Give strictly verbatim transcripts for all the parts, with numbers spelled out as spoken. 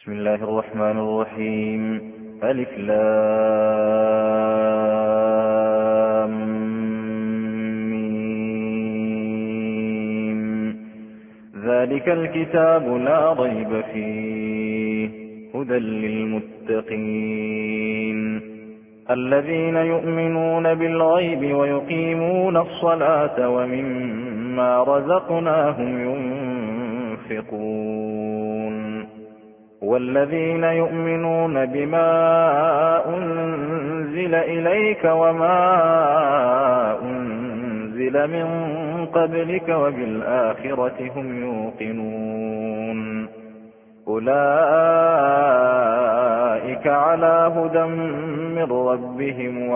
بسم الله الرحمن الرحيم. ألف لام ميم. ذلك الكتاب لا ريب فيه هدى للمتقين الذين يؤمنون بالغيب ويقيمون الصلاة ومما رزقناهم ينفقون والذين يؤمنون بما أنزل إليك وما أنزل من قبلك وبالآخرة هم يوقنون أولئك على هدى من ربهم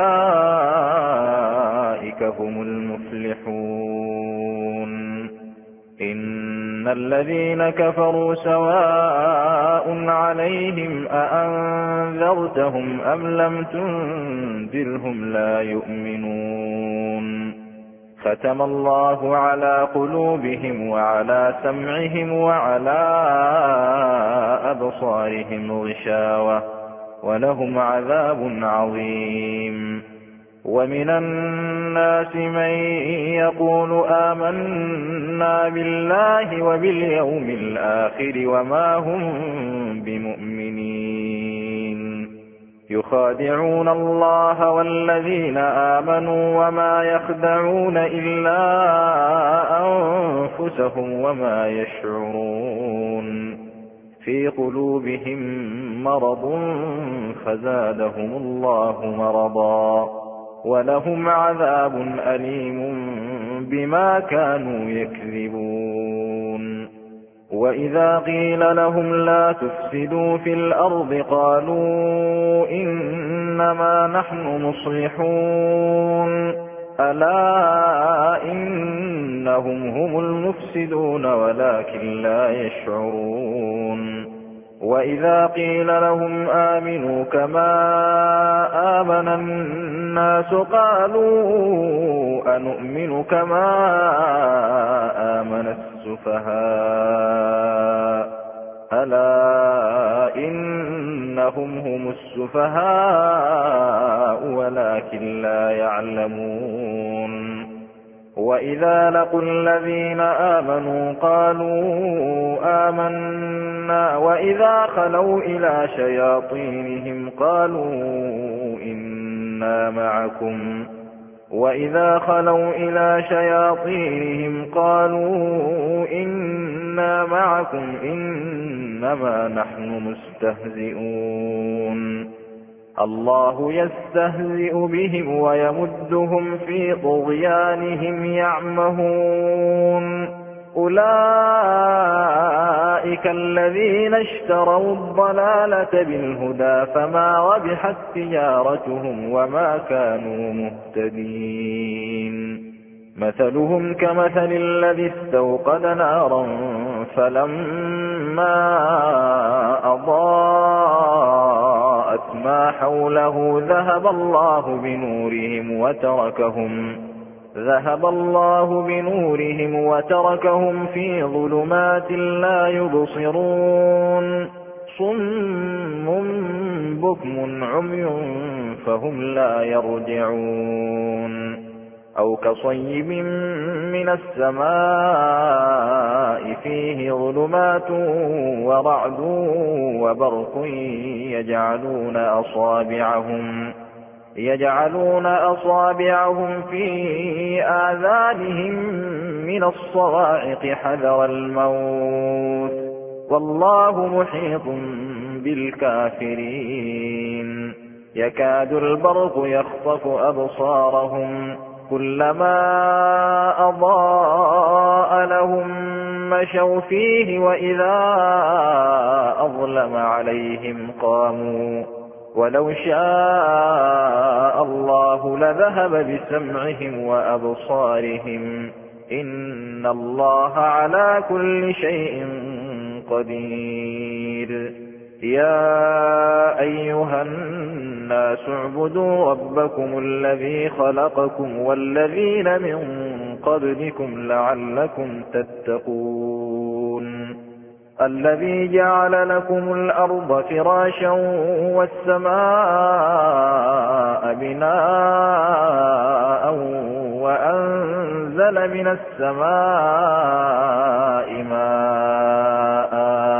وأولئك هم المفلحون. إن الذين كفروا سواء عليهم أأنذرتهم أم لم تنذرهم لا يؤمنون ختم الله على قلوبهم وعلى سمعهم وعلى أبصارهم غشاوة ولهم عذاب عظيم. ومن الناس من يقول آمنا بالله وباليوم الآخر وما هم بمؤمنين يخادعون الله والذين آمنوا وما يخدعون إلا أنفسهم وما يشعرون في قلوبهم مرض فزادهم الله مرضا ولهم عذاب أليم بما كانوا يكذبون. وإذا قيل لهم لا تفسدوا في الأرض قالوا إنما نحن مصلحون ألا إنهم هم المفسدون ولكن لا يشعرون. وإذا قيل لهم آمنوا كما آمن الناس قالوا أنؤمن كما آمن السفهاء ألا إنهم هم السفهاء ولكن لا يعلمون. وإذا لقوا الذين آمنوا قالوا آمنا وإذا خلوا إلى شياطينهم قالوا إنا معكم وإذا خلوا إلى شياطينهم قالوا إنا معكم إنما نحن مستهزئون الله يستهزئ بهم ويمدهم في طغيانهم يعمهون. أولئك الذين اشتروا الضلالة بالهدى فما ربحت تجارتهم وما كانوا مهتدين. مثلهم كمثل الذي استوقد نارا فلما أضاءت ما حوله ذهب الله بنورهم وتركهم ذهب الله بنورهم وتركهم في ظلمات لا يبصرون صم بكم عمي فهم لا يرجعون. أو كصيب من السماء فيه ظلمات ورعد وبرق يجعلون أصابعهم يجعلون أصابعهم في آذانهم من الصواعق حذر الموت والله محيط بالكافرين. يكاد البرق يخطف أبصارهم كلما أضاء لهم مشوا فيه وإذا أظلم عليهم قاموا ولو شاء الله لذهب بسمعهم وأبصارهم إن الله على كل شيء قدير. يا أيها الناس اعبدوا ربكم الذي خلقكم والذين من قبلكم لعلكم تتقون الذي جعل لكم الأرض فراشا والسماء بناء وأنزل من السماء ماء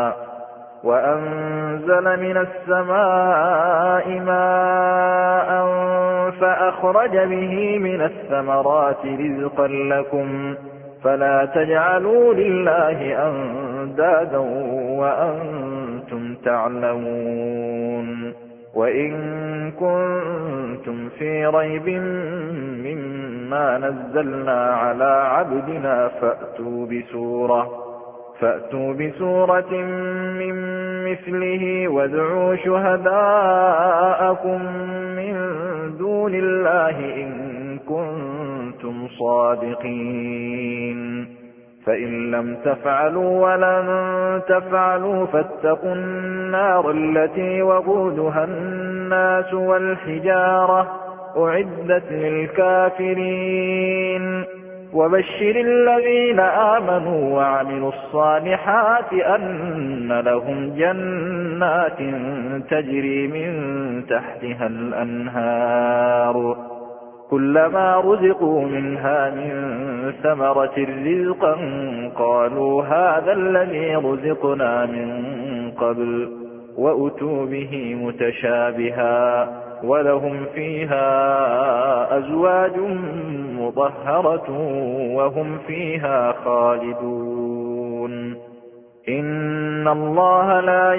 وأنزل من السماء ماء فأخرج به من الثمرات رزقا لكم فلا تجعلوا لله أندادا وأنتم تعلمون وإن كنتم في ريب مما نزلنا على عبدنا فأتوا بسورة فأتوا بسورة من مثله وادعوا شهداءكم من دون الله إن كنتم صادقين فإن لم تفعلوا ولن تفعلوا فاتقوا النار التي وقودها الناس والحجارة أعدت للكافرين وبشر الذين آمنوا وعملوا الصالحات أن لهم جنات تجري من تحتها الأنهار كلما رزقوا منها من ثمرة رزقا قالوا هذا الذي رزقنا من قبل وأتوا به متشابها ولهم فيها أزواج مطهرة وهم فيها خالدون إن الله لا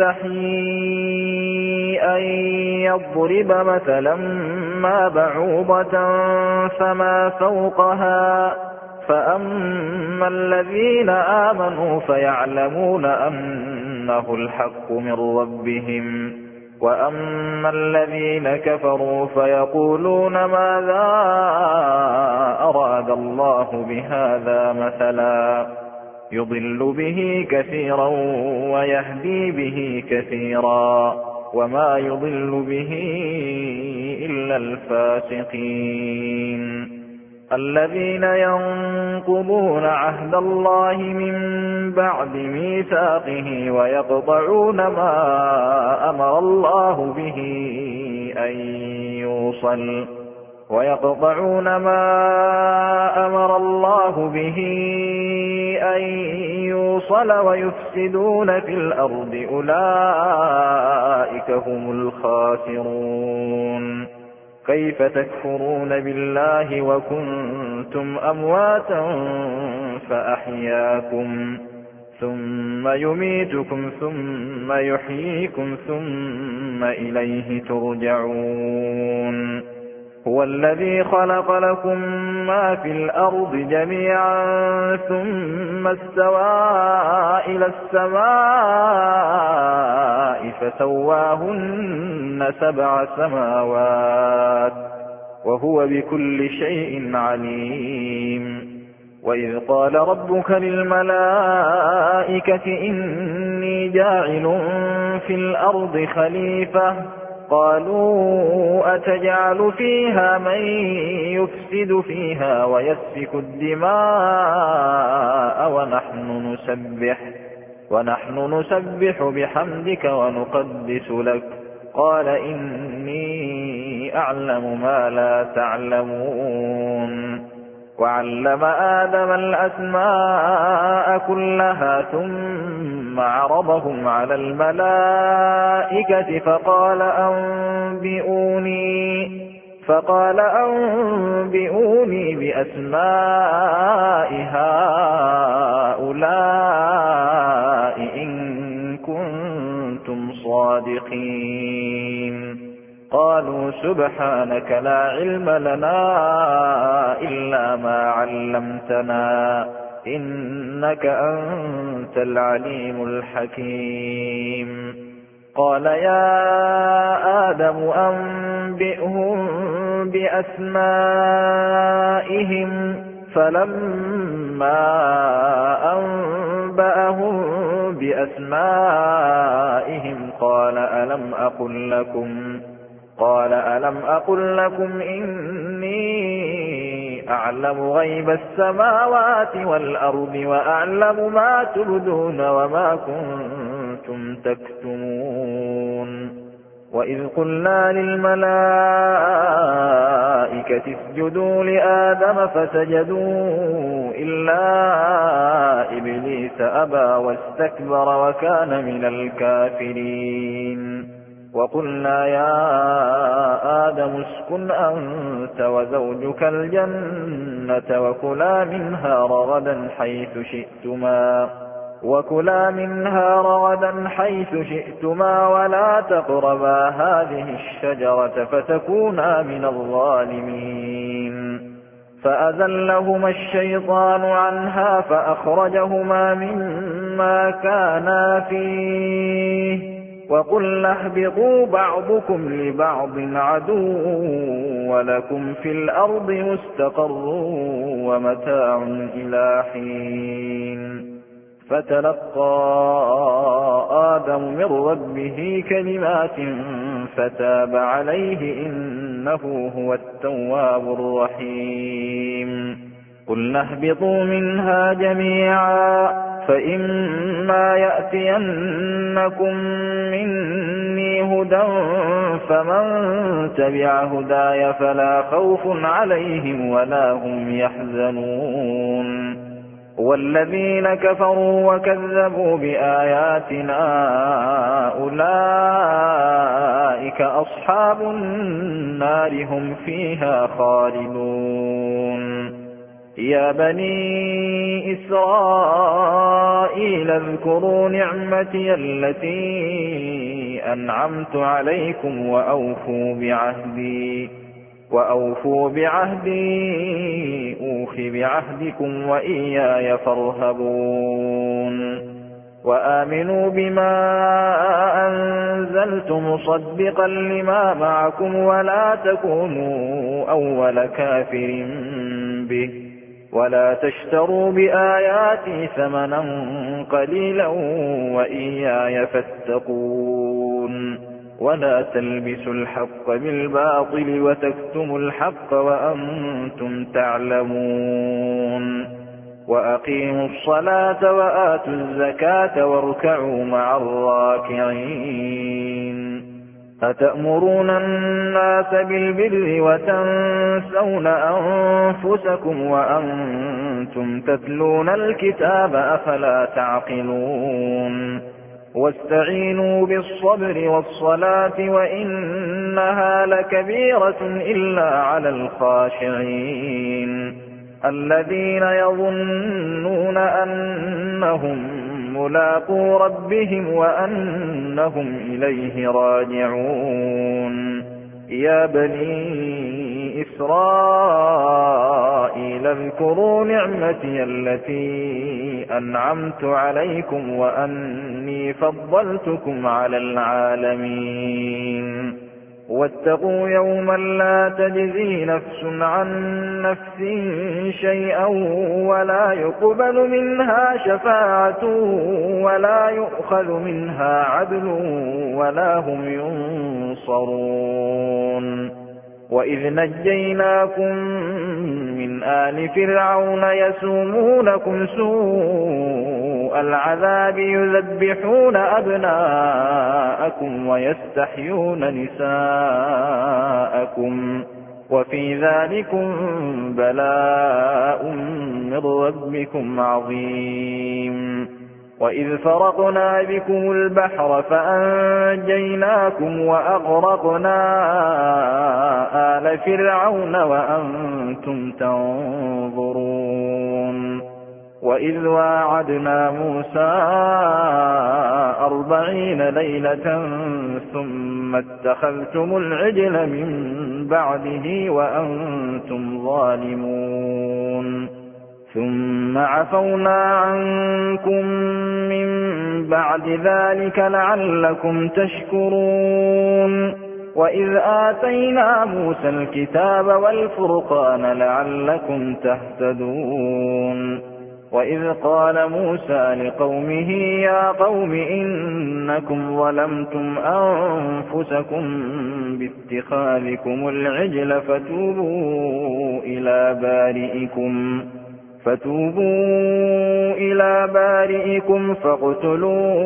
يستحيي أن يضرب مثلا ما بعوضة فما فوقها فأما الذين آمنوا فيعلمون أنه الحق من ربهم وأما الذين كفروا فيقولون ماذا أراد الله بهذا مثلا يضل به كثيرا ويهدي به كثيرا وما يضل به إلا الفاسقين الذين ينقضون عهد الله من بعد ميثاقه ويقطعون ما أمر الله به أن يوصل ويقطعون ما أمر الله به أن يوصل ويفسدون في الأرض أولئك هم الخاسرون كيف تكفرون بالله وكنتم أمواتا فأحياكم ثم يميتكم ثم يحييكم ثم إليه ترجعون هو الذي خلق لكم ما في الأرض جميعا ثم استوى إلى السماء فسواهن سبع سماوات وهو بكل شيء عليم وإذ قال ربك للملائكة إني جاعل في الأرض خليفة قالوا أتجعل فيها من يفسد فيها ويسفك الدماء ونحن نسبح ونحن نسبح بحمدك ونقدس لك قال إني أعلم ما لا تعلمون وعلم آدم الأسماء كلها ثم عرضهم على الملائكة فقال أنبئوني فقال أنبئوني بأسماء هؤلاء إن كنتم صادقين قالوا سبحانك لا علم لنا إلا ما علمتنا إنك أنت العليم الحكيم قال يا آدم أنبئهم بأسمائهم فلما أنبأهم بأسمائهم قال ألم أقل لكم قال ألم أقل لكم إني أعلم غيب السماوات والأرض وأعلم ما تبدون وما كنتم تكتمون وإذ قلنا للملائكة اسجدوا لآدم فسجدوا إلا إبليس أبى واستكبر وكان من الكافرين وقلنا يا آدم اسكن أنت وزوجك الجنة وكلا منها رغدا حيث شئتما وكلا منها رغدا حيث شئتما ولا تقربا هذه الشجرة فتكونا من الظالمين فأزلهما الشيطان عنها فأخرجهما مما كانا فيه وقلنا اهبطوا بعضكم لبعض عدو ولكم في الأرض مستقر ومتاع إلى حين فتلقى آدم من ربه كلمات فتاب عليه إنه هو التواب الرحيم قلنا اهبطوا منها جميعا فإما يأتينكم مني هدى فمن تبع هداي فلا خوف عليهم ولا هم يحزنون والذين كفروا وكذبوا بآياتنا أولئك أصحاب النار هم فيها خالدون يا بني إسرائيل اذكروا نعمتي التي أنعمت عليكم وأوفوا بعهدي وأوفوا بعهدي أوف بعهدكم وإياي فارهبون وآمنوا بما أنزلت مصدقا لما معكم ولا تكونوا أول كافر به ولا تشتروا بآياتي ثمنا قليلا وإياي فاتقون ولا تلبسوا الحق بالباطل وتكتموا الحق وأنتم تعلمون وأقيموا الصلاة وآتوا الزكاة واركعوا مع الراكعين أتأمرون الناس بالبر وتنسون أنفسكم وأنتم تتلون الكتاب أفلا تعقلون واستعينوا بالصبر والصلاة وإنها لكبيرة إلا على الخاشعين الذين يظنون أنهم ملاقو ربهم وأنهم إليه راجعون يا بني إسرائيل اذكروا نعمتي التي أنعمت عليكم وأني فضلتكم على العالمين واتقوا يوما لا تجزي نفس عن نفس شيئا ولا يقبل منها شفاعة ولا يؤخذ منها عدل ولا هم ينصرون وإذ نجيناكم من آل فرعون يسومونكم سوء العذاب يذبحون أبناءكم ويستحيون نساءكم وفي ذلكم بلاء من ربكم عظيم وإذ فرقنا بكم البحر فأنجيناكم وأغرقنا آل فرعون وأنتم تنظرون وإذ واعدنا موسى أربعين ليلة ثم اتخذتم العجل من بعده وأنتم ظالمون ثم عفونا عنكم من بعد ذلك لعلكم تشكرون وإذ آتينا موسى الكتاب والفرقان لعلكم تهتدون وإذ قال موسى لقومه يا قوم إنكم ظلمتم أنفسكم باتخاذكم العجل فتوبوا إلى بارئكم فتوبوا إلى بارئكم فاقتلوا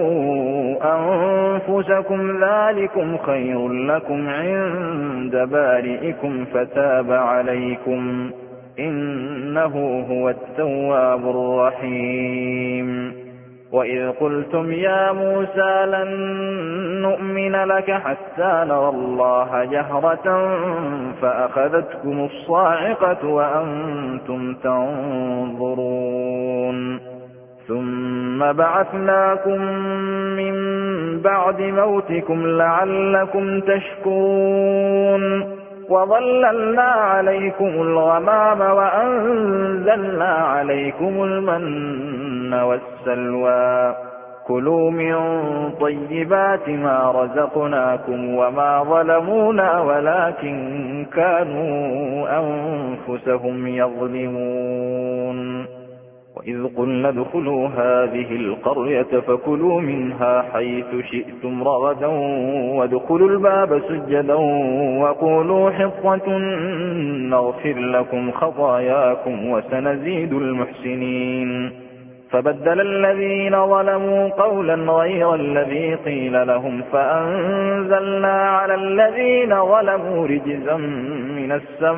أنفسكم ذلكم خير لكم عند بارئكم فتاب عليكم إنه هو التواب الرحيم وإذ قلتم يا موسى لن نؤمن لك حتى نرى الله جهرة فأخذتكم الصاعقة وأنتم تنظرون ثم بعثناكم من بعد موتكم لعلكم تشكرون وظللنا عليكم الغمام وأنزلنا عليكم المن والسلوى كلوا من طيبات ما رزقناكم وما ظلمونا ولكن كانوا أنفسهم يظلمون وإذ قلنا ادخلوا هذه القرية فكلوا منها حيث شئتم رغدا وادخلوا الباب سجدا وقولوا حطة نغفر لكم خطاياكم وسنزيد المحسنين فبدل الذين ظلموا قولا غير الذي قيل لهم فأنزلنا على الذين ظلموا رجزا من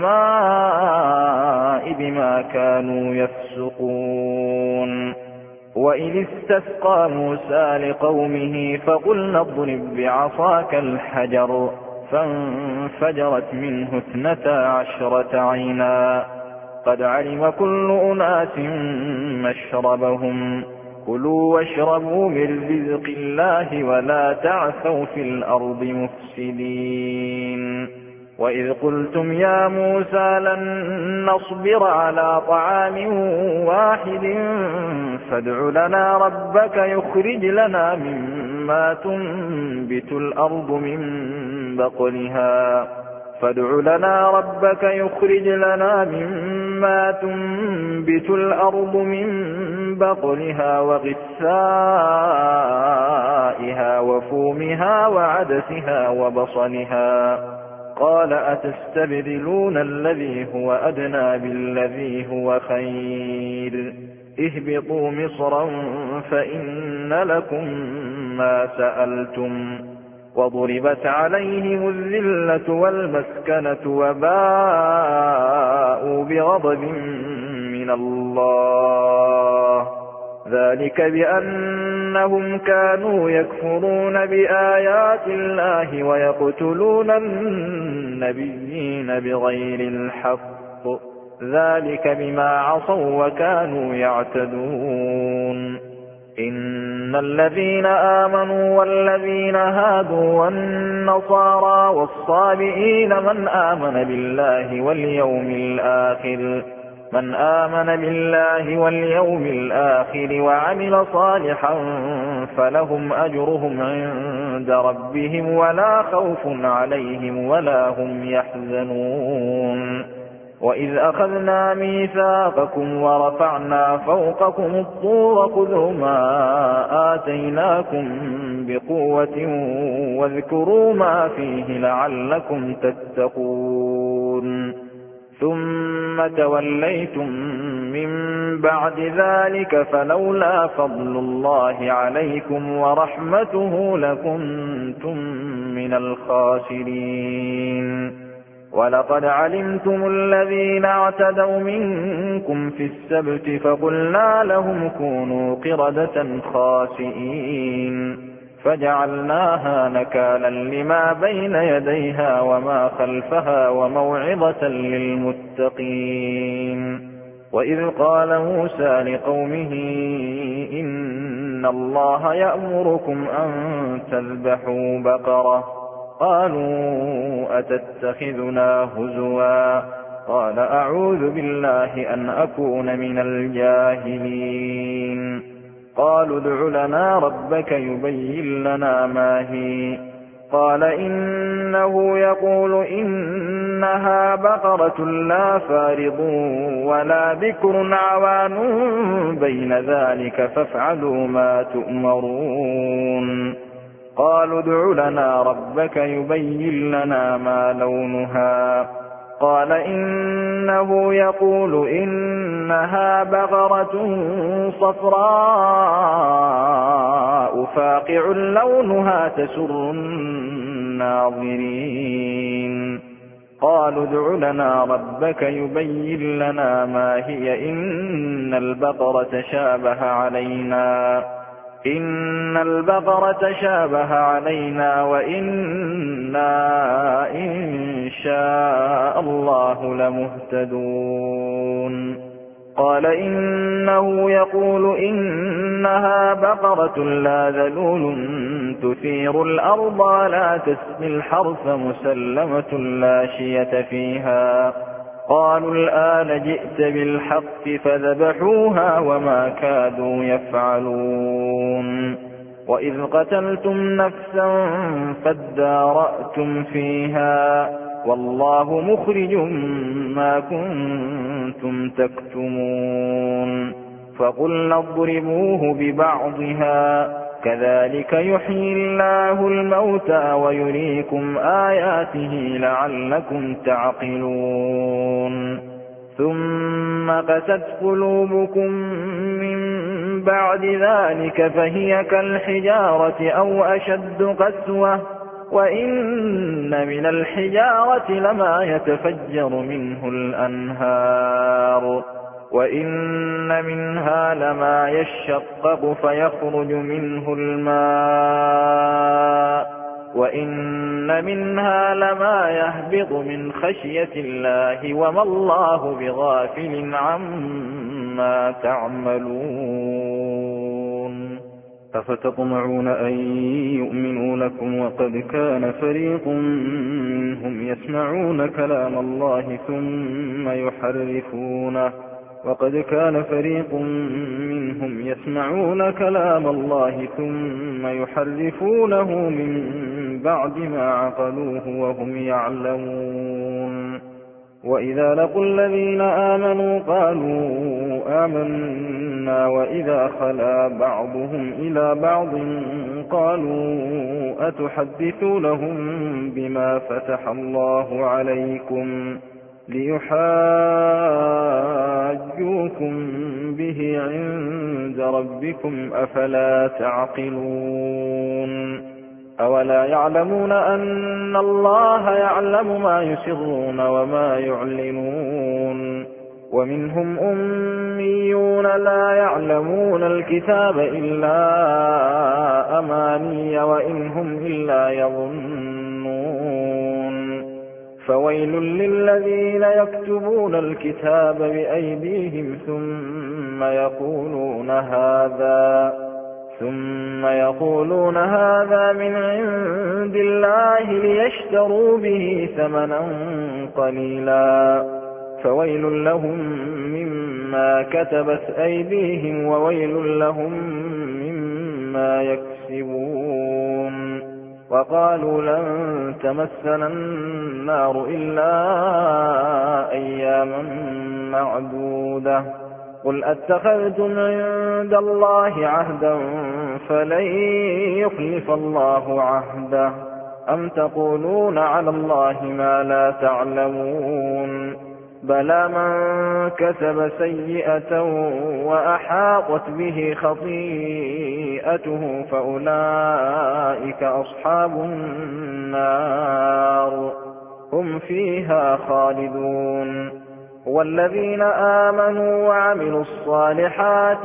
السماء بما كانوا يفسقون وإذ استسقى موسى لقومه فقلنا اضرب بعصاك الحجر فانفجرت منه اثنتا عشرة عينا قد علم كل أناس مشربهم كلوا واشربوا من رزق الله ولا تعثوا في الأرض مفسدين وإذ قلتم يا موسى لن نصبر على طعام واحد فادع لنا ربك يخرج لنا مما تنبت الأرض من بقلها فادع لنا ربك يخرج لنا مما تنبت الأرض من بقلها وغثائها وفومها وعدسها وبصلها قال أتستبدلون الذي هو أدنى بالذي هو خير اهبطوا مصرا فإن لكم ما سألتم وضربت عليهم الذلة والمسكنة وباءوا بغضب من الله ذلك بأنهم كانوا يكفرون بآيات الله ويقتلون النبيين بغير الحق ذلك بما عصوا وكانوا يعتدون إن الذين آمنوا والذين هادوا والنصارى والصابئين من آمن بالله واليوم الآخر من آمن بالله واليوم الآخر وعمل صالحا فلهم أجرهم عند ربهم ولا خوف عليهم ولا هم يحزنون وإذ أخذنا ميثاقكم ورفعنا فوقكم الطور خذوا ما آتيناكم بقوة واذكروا ما فيه لعلكم تتقون ثم توليتم من بعد ذلك فلولا فضل الله عليكم ورحمته لكنتم من الخاسرين ولقد علمتم الذين اعتدوا منكم في السبت فقلنا لهم كونوا قردة خاسئين فجعلناها نكالا لما بين يديها وما خلفها وموعظة للمتقين وإذ قال موسى لقومه إن الله يأمركم أن تذبحوا بقرة قالوا أتتخذنا هزوا قال أعوذ بالله أن أكون من الجاهلين قالوا ادع لنا ربك يبين لنا ما هي قال إنه يقول إنها بقرة لا فارض ولا بكر عوان بين ذلك فافعلوا ما تؤمرون قالوا ادع لنا ربك يبين لنا ما لونها قال إنه يقول إنها بقرة صفراء فاقع لونها تسر الناظرين قالوا ادع لنا ربك يبين لنا ما هي إن البقرة شابه علينا إن البقرة شابه علينا وإنا إن شاء الله لمهتدون قال إنه يقول إنها بقرة لا ذلول تثير الأرض لا تسقي الحرث مسلمة لا شية فيها قالوا الآن جئت بالحق فذبحوها وما كادوا يفعلون وإذ قتلتم نفسا فادارأتم فيها والله مخرج ما كنتم تكتمون فقلنا اضربوه ببعضها كذلك يحيي الله الموتى ويريكم آياته لعلكم تعقلون ثم قست قلوبكم من بعد ذلك فهي كالحجارة أو أشد قسوة وإن من الحجارة لما يتفجر منه الأنهار وإن منها لما يشقق فيخرج منه الماء وإن منها لما يهبط من خشية الله وما الله بغافل عما تعملون أفتطمعون أن يؤمنوا لكم وقد كان فريق منهم يسمعون كلام الله ثم يحرفونه وقد كان فريق منهم يسمعون كلام الله ثم يحرفونه من بعد ما عقلوه وهم يعلمون وإذا لقوا الذين آمنوا قالوا آمنا وإذا خلا بعضهم إلى بعض قالوا أتحدثونهم بما فتح الله عليكم ليحاجوكم به عند ربكم أفلا تعقلون أولا يعلمون أن الله يعلم ما يسرون وما يعلنون ومنهم أميون لا يعلمون الكتاب إلا أماني وإنهم إلا يظنون فويل للذين يكتبون الكتاب بأيديهم ثم يقولون هذا ثم يقولون هذا من عند الله ليشتروا به ثمنا قليلا فويل لهم مما كتبت أيديهم وويل لهم مما يكسبون وقالوا لن تمسنا النار إلا أياما معدودة قل أتخذتم عند الله عهدا فلن يخلف الله عهده أم تقولون على الله ما لا تعلمون بلى من كسب سيئة وأحاطت به خطيئته فأولئك أصحاب النار هم فيها خالدون والذين آمنوا وعملوا الصالحات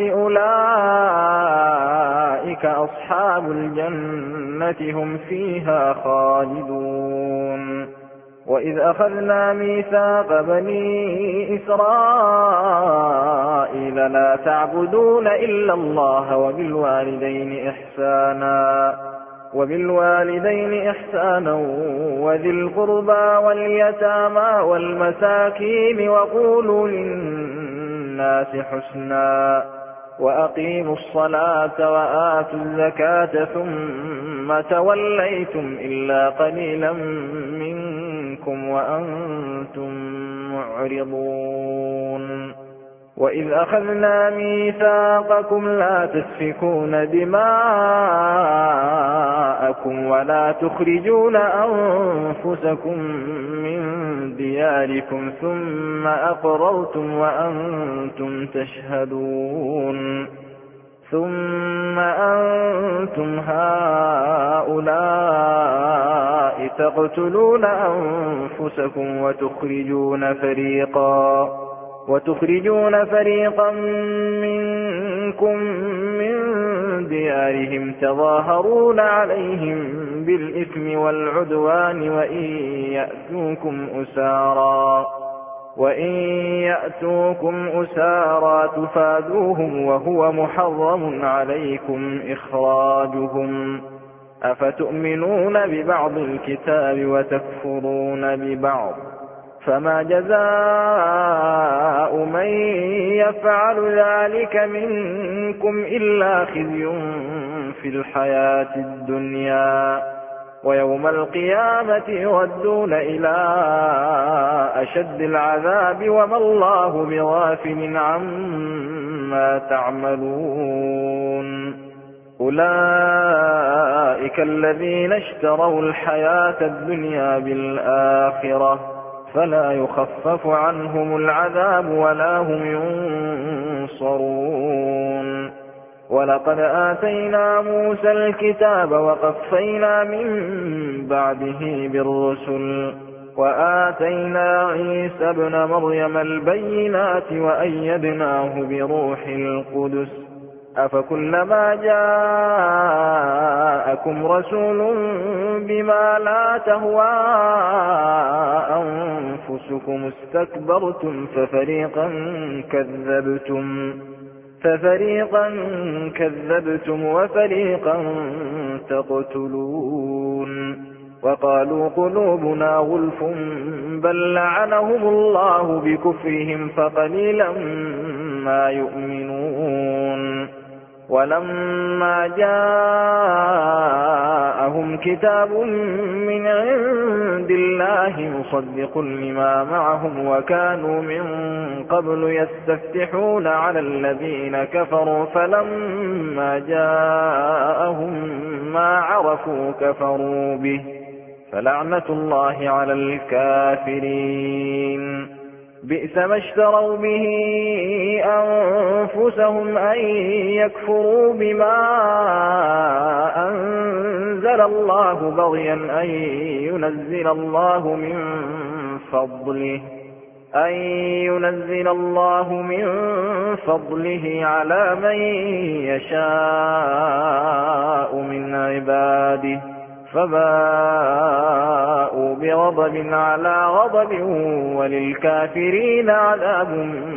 أولئك أصحاب الجنة هم فيها خالدون وإذ أخذنا ميثاق بني إسرائيل لا تعبدون إلا الله وبالوالدين إحسانا وبالوالدين إحسانا وذي القربى واليتامى والمساكين وقولوا للناس حسنا وأقيموا الصلاة وآتوا الزكاة ثم توليتم إلا قليلا منكم وأنتم معرضون وإذ أخذنا ميثاقكم لا تسفكون دماءكم ولا تخرجون أنفسكم من دياركم ثم أقررتم وأنتم تشهدون ثم أنتم هؤلاء تقتلون أنفسكم وتخرجون فريقا وتخرجون فريقا منكم من ديارهم تظاهرون عليهم بالإثم والعدوان وإن يأتوكم أسارا وإن يأتوكم أسارا تفادوهم وهو محرم عليكم إخراجهم أفتؤمنون ببعض الكتاب وتكفرون ببعض فما جزاء من يفعل ذلك منكم إلا خزي في الحياة الدنيا ويوم القيامة يردون إلى أشد العذاب وما الله بغافل عما تعملون أولئك الذين اشتروا الحياة الدنيا بالآخرة فلا يخفف عنهم العذاب ولا هم ينصرون ولقد آتينا موسى الكتاب وقفينا من بعده بالرسل وآتينا عيسى ابن مريم البينات وأيدناه بروح القدس أفكلما جاءكم رسول بما لا تهوى أنفسكم استكبرتم ففريقا كذبتم ففريقا كذبتم وفريقا تقتلون وقالوا قلوبنا غلف بل لعنهم الله بكفرهم فقليلا ما يؤمنون ولما جاءهم كتاب من عند الله مصدق لما معهم وكانوا من قبل يستفتحون على الذين كفروا فلما جاءهم ما عرفوا كفروا به فلعنة الله على الكافرين بئس ما اشتروا به أنفسهم أن يكفروا بما أنزل الله بغيا أن ينزل الله من فضله أن ينزل الله من فضله على من يشاء من عباده فباءوا بغضب على غضب وللكافرين عذاب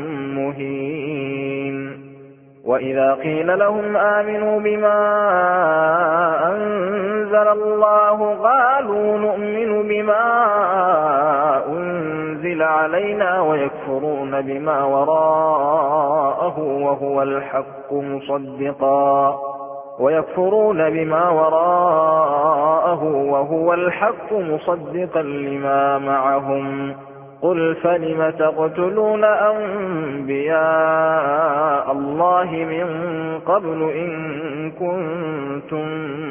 مهين وإذا قيل لهم آمنوا بما أنزل الله قالوا نؤمن بما أنزل علينا ويكفرون بما وراءه وهو الحق مصدقا ويكفرون بما وراءه وهو الحق مصدقا لما معهم قل فلم تقتلون أنبياء الله من قبل إن كنتم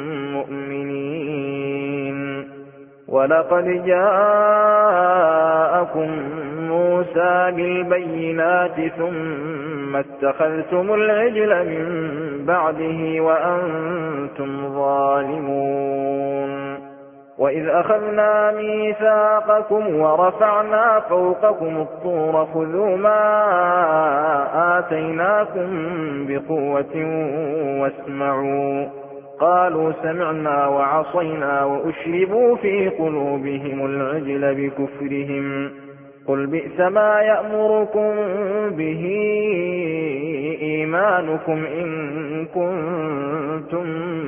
مؤمنين ولقد جاءكم موسى بالبينات ثم اتخذتم العجل من بعده وأنتم ظالمون وإذ أخذنا ميثاقكم ورفعنا فوقكم الطور خذوا ما آتيناكم بقوة واسمعوا قالوا سمعنا وعصينا وأشربوا في قلوبهم العجل بكفرهم قل بئس ما يأمركم به إيمانكم إن كنتم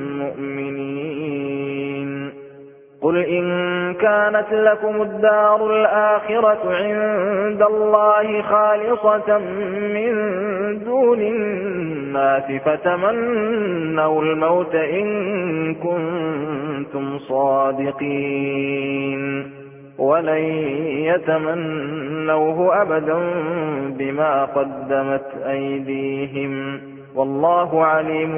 مؤمنين قل إن كانت لكم الدار الآخرة عند الله خالصة من دون الناس فتمنوا الموت إن كنتم صادقين ولن يتمنوه أبدا بما قدمت أيديهم والله عليم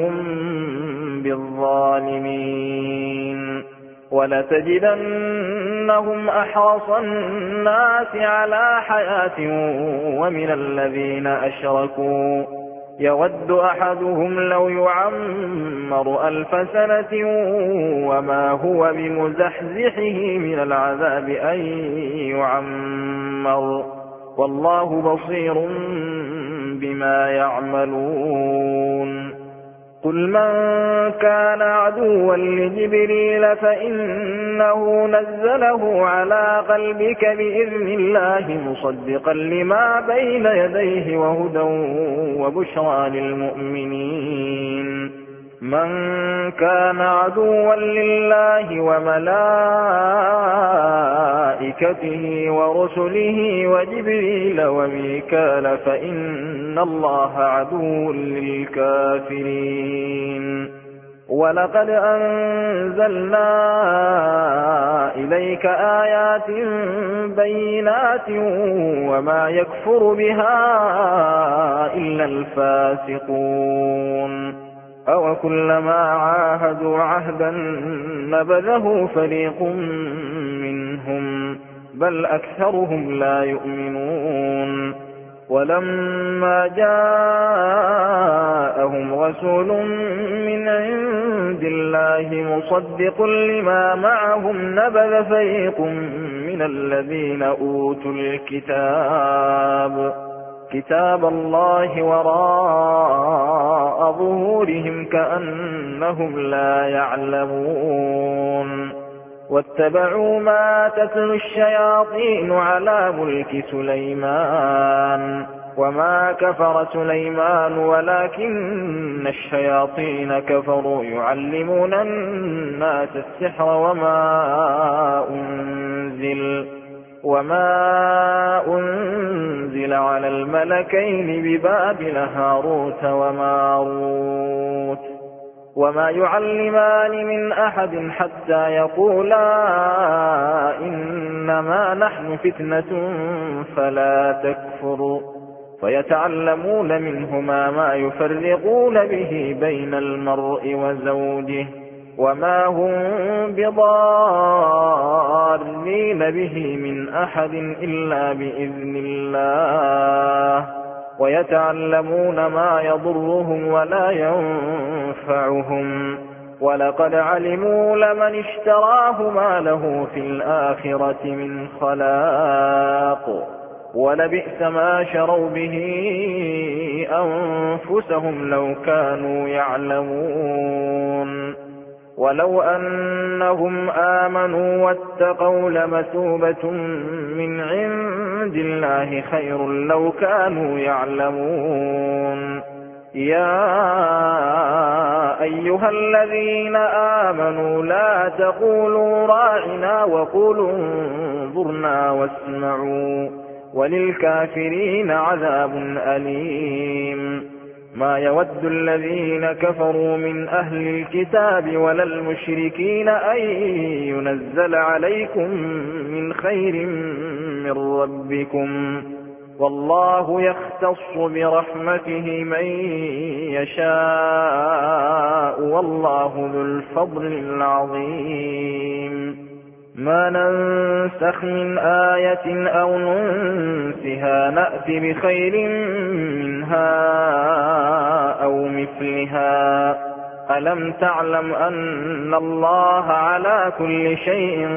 بالظالمين ولتجدنهم أحرص الناس على حياة ومن الذين أشركوا يود أحدهم لو يعمر ألف سنة وما هو بمزحزحه من العذاب أن يعمر والله بصير بما يعملون قل من كان عدوا لجبريل فإنه نزله على قلبك بإذن الله مصدقا لما بين يديه وهدى وبشرى للمؤمنين من كان عدوا لله وملائكته ورسله وجبريل وميكال فإن الله عدو للكافرين ولقد أنزلنا إليك آيات بينات وما يكفر بها إلا الفاسقون أو كلما عاهدوا عهدا نبذه فريق منهم بل أكثرهم لا يؤمنون ولما جاءهم رسول من عند الله مصدق لما معهم نبذ فريق من الذين أوتوا الكتاب كتاب الله وراء ظهورهم كأنهم لا يعلمون واتبعوا ما تتلو الشياطين على ملك سليمان وما كفر سليمان ولكن الشياطين كفروا يعلمون الناس السحر وما أنزل وما أنزل على الملكين ببابل هاروت وماروت وما يعلمان من أحد حتى يقولا إنما نحن فتنة فلا تكفر فيتعلمون منهما ما يفرقون به بين المرء وزوجه وما هم بضارين به من أحد إلا بإذن الله ويتعلمون ما يضرهم ولا ينفعهم ولقد علموا لمن اشتراه ما له في الآخرة من خلاق ولبئس ما شروا به أنفسهم لو كانوا يعلمون ولو أنهم آمنوا واتقوا لمثوبة من عند الله خير لو كانوا يعلمون يا أيها الذين آمنوا لا تقولوا راعنا وقولوا انظرنا واسمعوا وللكافرين عذاب أليم ما يود الذين كفروا من أهل الكتاب ولا المشركين أن ينزل عليكم من خير من ربكم والله يختص برحمته من يشاء والله ذو الفضل العظيم ما ننسخ من آية أو ننسها نأت بخير منها أو مثلها ألم تعلم أن الله على كل شيء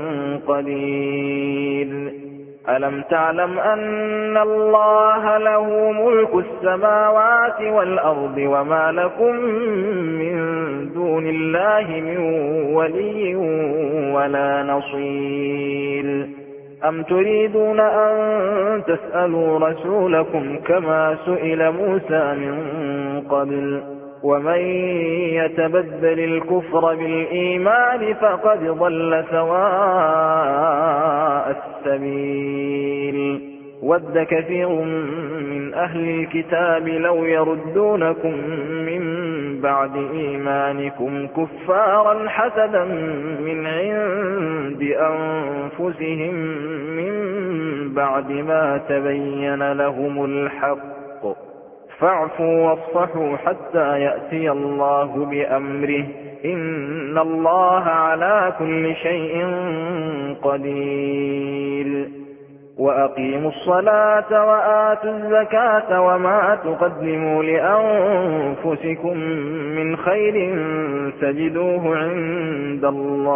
قدير ألم تعلم أن الله له ملك السماوات والأرض وما لكم من دون الله من ولي ولا نصير أم تريدون أن تسألوا رسولكم كما سئل موسى من قبل ومن يتبدل الكفر بالإيمان فقد ضل سواء السبيل ود كثير من أهل الكتاب لو يردونكم من بعد إيمانكم كفارا حسدا من عند أنفسهم من بعد ما تبين لهم الحق فاعفوا واصفحوا حتى يأتي الله بأمره إن الله على كل شيء قدير وأقيموا الصلاة وآتوا الزكاة وما تقدموا لأنفسكم من خير تجدوه عند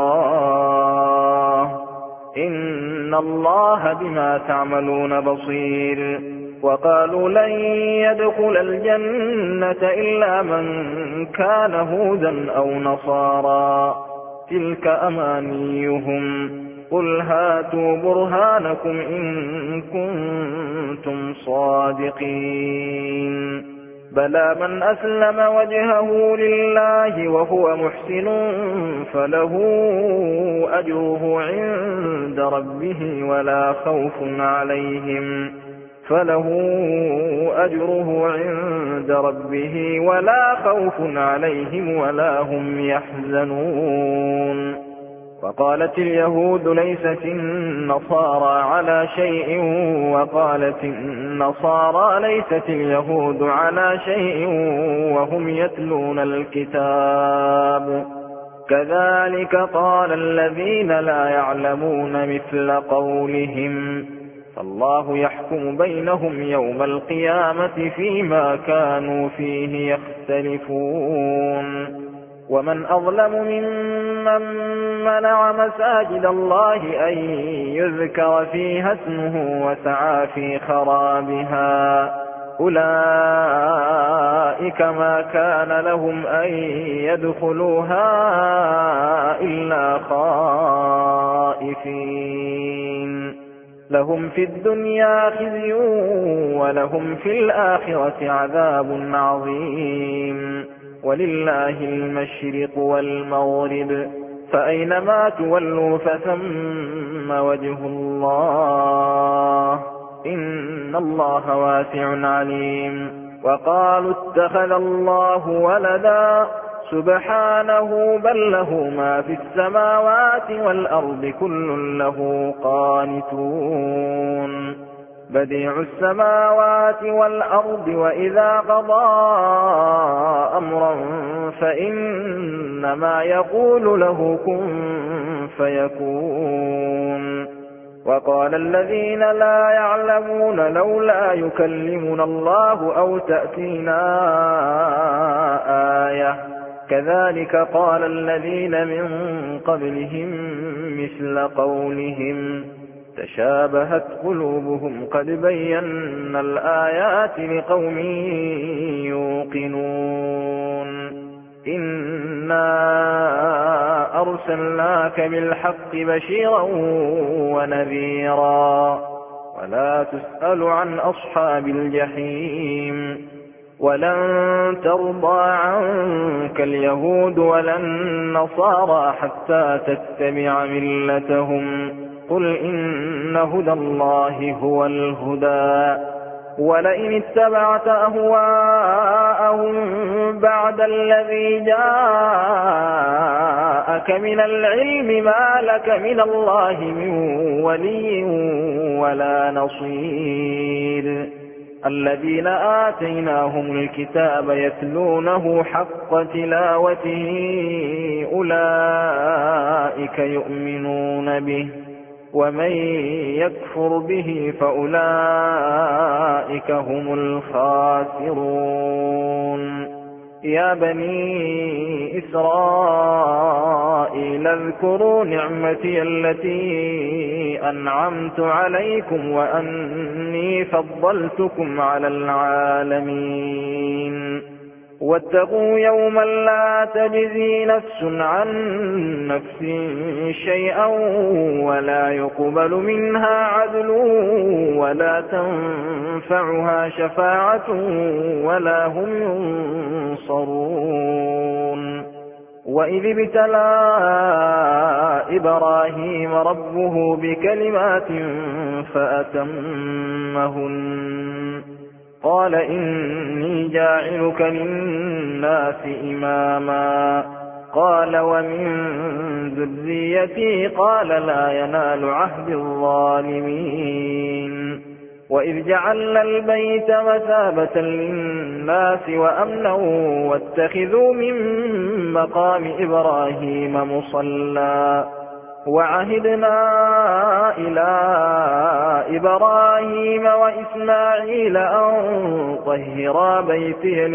الله إن الله بما تعملون بصير وقالوا لن يدخل الجنة إلا من كان هودا أو نصارى تلك أمانيهم قل هاتوا برهانكم إن كنتم صادقين بلى من أسلم وجهه لله وهو محسن فله أجره عند ربه ولا خوف عليهم فله أجره عند ربه ولا خوف عليهم ولا هم يحزنون وقالت اليهود ليست النصارى على شيء وقالت النصارى ليست اليهود على شيء وهم يتلون الكتاب كذلك قال الذين لا يعلمون مثل قولهم فالله يحكم بينهم يوم القيامة فيما كانوا فيه يختلفون ومن أظلم ممن منع مساجد الله أن يذكر فيها اسمه وسعى في خرابها أولئك ما كان لهم أن يدخلوها إلا خائفين لهم في الدنيا خزي ولهم في الآخرة عذاب عظيم ولله المشرق والمغرب فأينما تولوا فثم وجه الله إن الله واسع عليم وقالوا اتخذ الله ولدا سبحانه بل له ما في السماوات والأرض كل له قانتون بديع السماوات والأرض وإذا قضى أمرا فإنما يقول له كن فيكون وقال الذين لا يعلمون لولا يكلمنا الله أو تأتينا آية كذلك قال الذين من قبلهم مثل قولهم تشابهت قلوبهم قد بينا الآيات لقوم يوقنون إنا أرسلناك بالحق بشيرا ونذيرا ولا تسأل عن أصحاب الجحيم ولن ترضى عنك اليهود ولا النصارى حتى تتبع ملتهم قل إن هدى الله هو الهدى ولئن اتبعت أهواءهم بعد الذي جاءك من العلم ما لك من الله من ولي ولا نصير الذين آتيناهم الكتاب يتلونه حق تلاوته أولئك يؤمنون به ومن يكفر به فأولئك هم الخاسرون يا بني إسرائيل اذكروا نعمتي التي أنعمت عليكم وأني فضلتكم على العالمين واتقوا يوما لا تجزي نفس عن نفس شيئا ولا يقبل منها عدل ولا تنفعها شفاعة ولا هم ينصرون وإذ ابتلى إبراهيم ربه بكلمات فأتمهن قال إني جاعلك للناس إماما قال ومن ذريتي قال لا ينال عهد الظالمين وإذ جعلنا البيت مثابة للناس وأمنا واتخذوا من مقام إبراهيم مصلى وعهدنا إلى إبراهيم وإسماعيل أن طهرا بيتي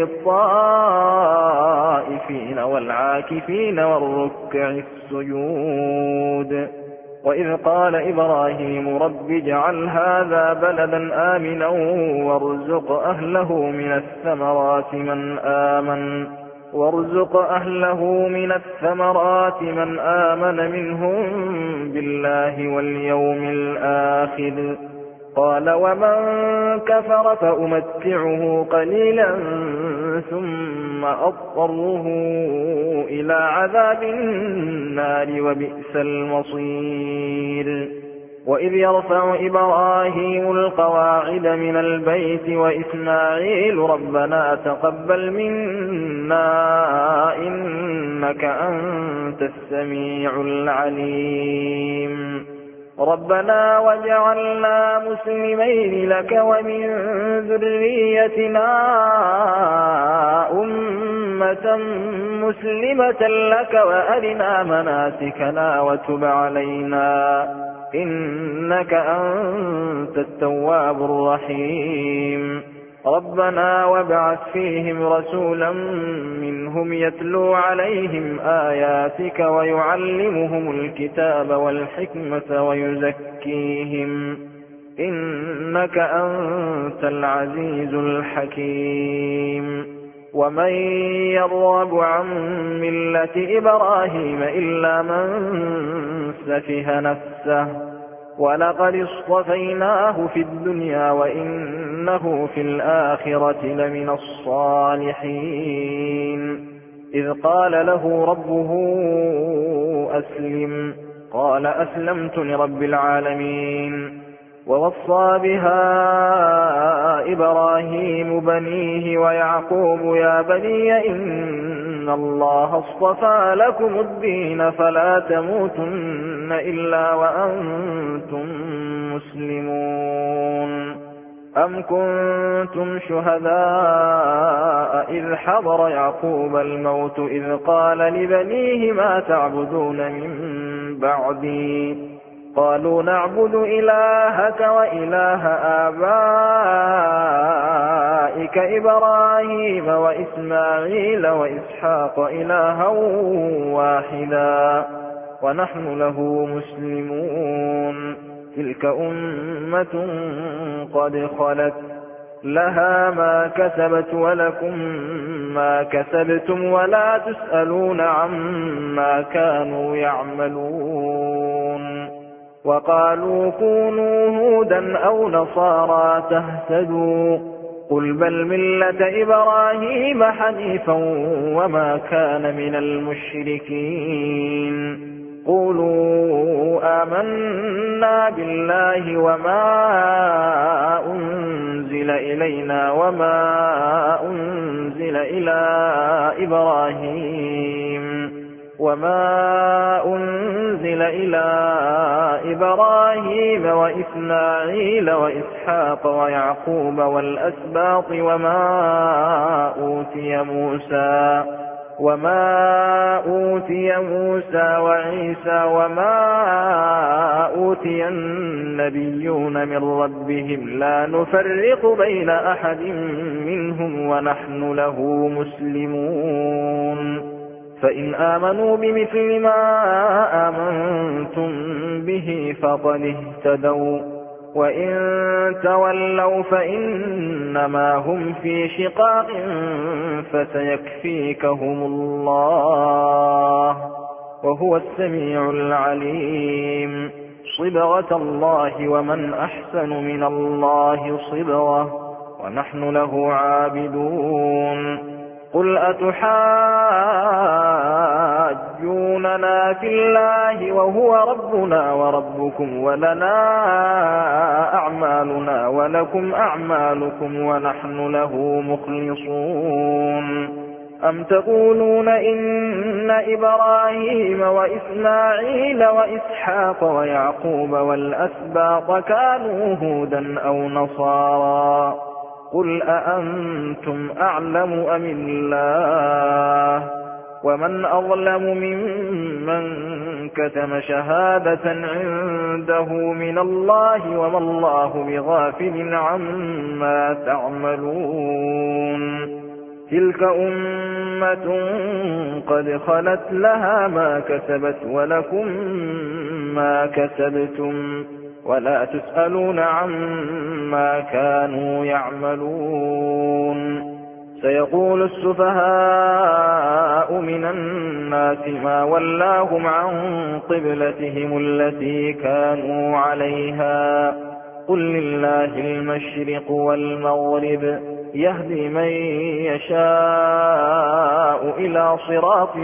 للطائفين والعاكفين والركع السجود وإذ قال إبراهيم رب اجعل هذا بلدا آمنا وارزق أهله من الثمرات من آمن وارزق أهله من الثمرات من آمن منهم بالله واليوم الآخر قال ومن كفر فأمتعه قليلا ثم أضطره إلى عذاب النار وبئس المصير وإذ يرفع إبراهيم القواعد من البيت وإسماعيل ربنا تقبل منا إنك أنت السميع العليم ربنا وجعلنا مسلمين لك ومن ذريتنا أمة مسلمة لك وأرنا مناسكنا وتب علينا إنك أنت التواب الرحيم ربنا وابعث فيهم رسولا منهم يتلو عليهم آياتك ويعلمهم الكتاب والحكمة ويزكيهم إنك أنت العزيز الحكيم ومن يرغب عن ملة إبراهيم إلا من سفه نفسه ولقد اصطفيناه في الدنيا وإنه في الآخرة لمن الصالحين إذ قال له ربه أسلم قال أسلمت لرب العالمين ووصى بها إبراهيم بنيه ويعقوب يا بني إن الله اصطفى لكم الدين فلا تموتن إلا وأنتم مسلمون أم كنتم شهداء إذ حضر يعقوب الموت إذ قال لبنيه ما تعبدون من بعدي قالوا نعبد إلهك وإله آبائك إبراهيم وإسماعيل وإسحاق إلها واحدا ونحن له مسلمون تلك أمة قد خلت لها ما كسبت ولكم ما كسبتم ولا تسألون عما كانوا يعملون وقالوا كونوا هودا أو نصارى تهتدوا قل بل ملة إبراهيم حنيفا وما كان من المشركين قولوا آمنا بالله وما أنزل إلينا وما أنزل إلى إبراهيم وما أنزل إلى إبراهيم وإسماعيل وإسحاق ويعقوب والأسباط وما أوتي موسى وما أوتي موسى وعيسى وما أوتي النبيون من ربهم لا نفرق بين أحد منهم ونحن له مسلمون فإن آمنوا بمثل ما آمنتم به فقد اهتدوا وإن تولوا فإنما هم في شقاق فسيكفيكهم الله وهو السميع العليم صبغة الله ومن أحسن من الله صبغة ونحن له عابدون قل أتحاجوننا في الله وهو ربنا وربكم ولنا أعمالنا ولكم أعمالكم ونحن له مخلصون أم تقولون إن إبراهيم وإسماعيل وإسحاق ويعقوب والأسباط كانوا هودا أو نصارى قل أأنتم أعلم أم الله ومن أظلم ممن كتم شهادة عنده من الله وما الله بغافل عما تعملون تلك أمة قد خلت لها ما كسبت ولكم ما كسبتم ولا تسألون عما كانوا يعملون سيقول السفهاء من الناس ما ولاهم عن قبلتهم التي كانوا عليها قل لله المشرق والمغرب يهدي من يشاء إلى صراط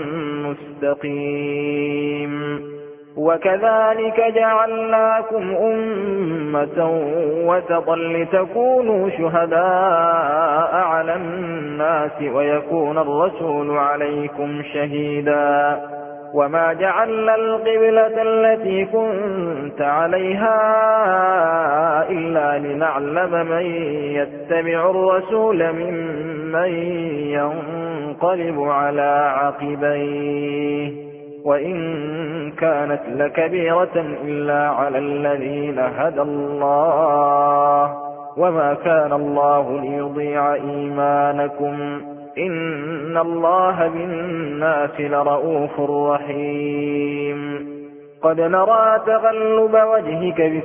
مستقيم وكذلك جعلناكم أمة وسطا لتكونوا شهداء على الناس ويكون الرسول عليكم شهيدا وما جعلنا القبلة التي كنت عليها إلا لنعلم من يتبع الرسول ممن ينقلب على عقبيه وإن كانت لكبيرة إلا على الذين هدى الله وما كان الله ليضيع إيمانكم إن الله بالناس لرؤوف رحيم قد نرى تغلب وجهك في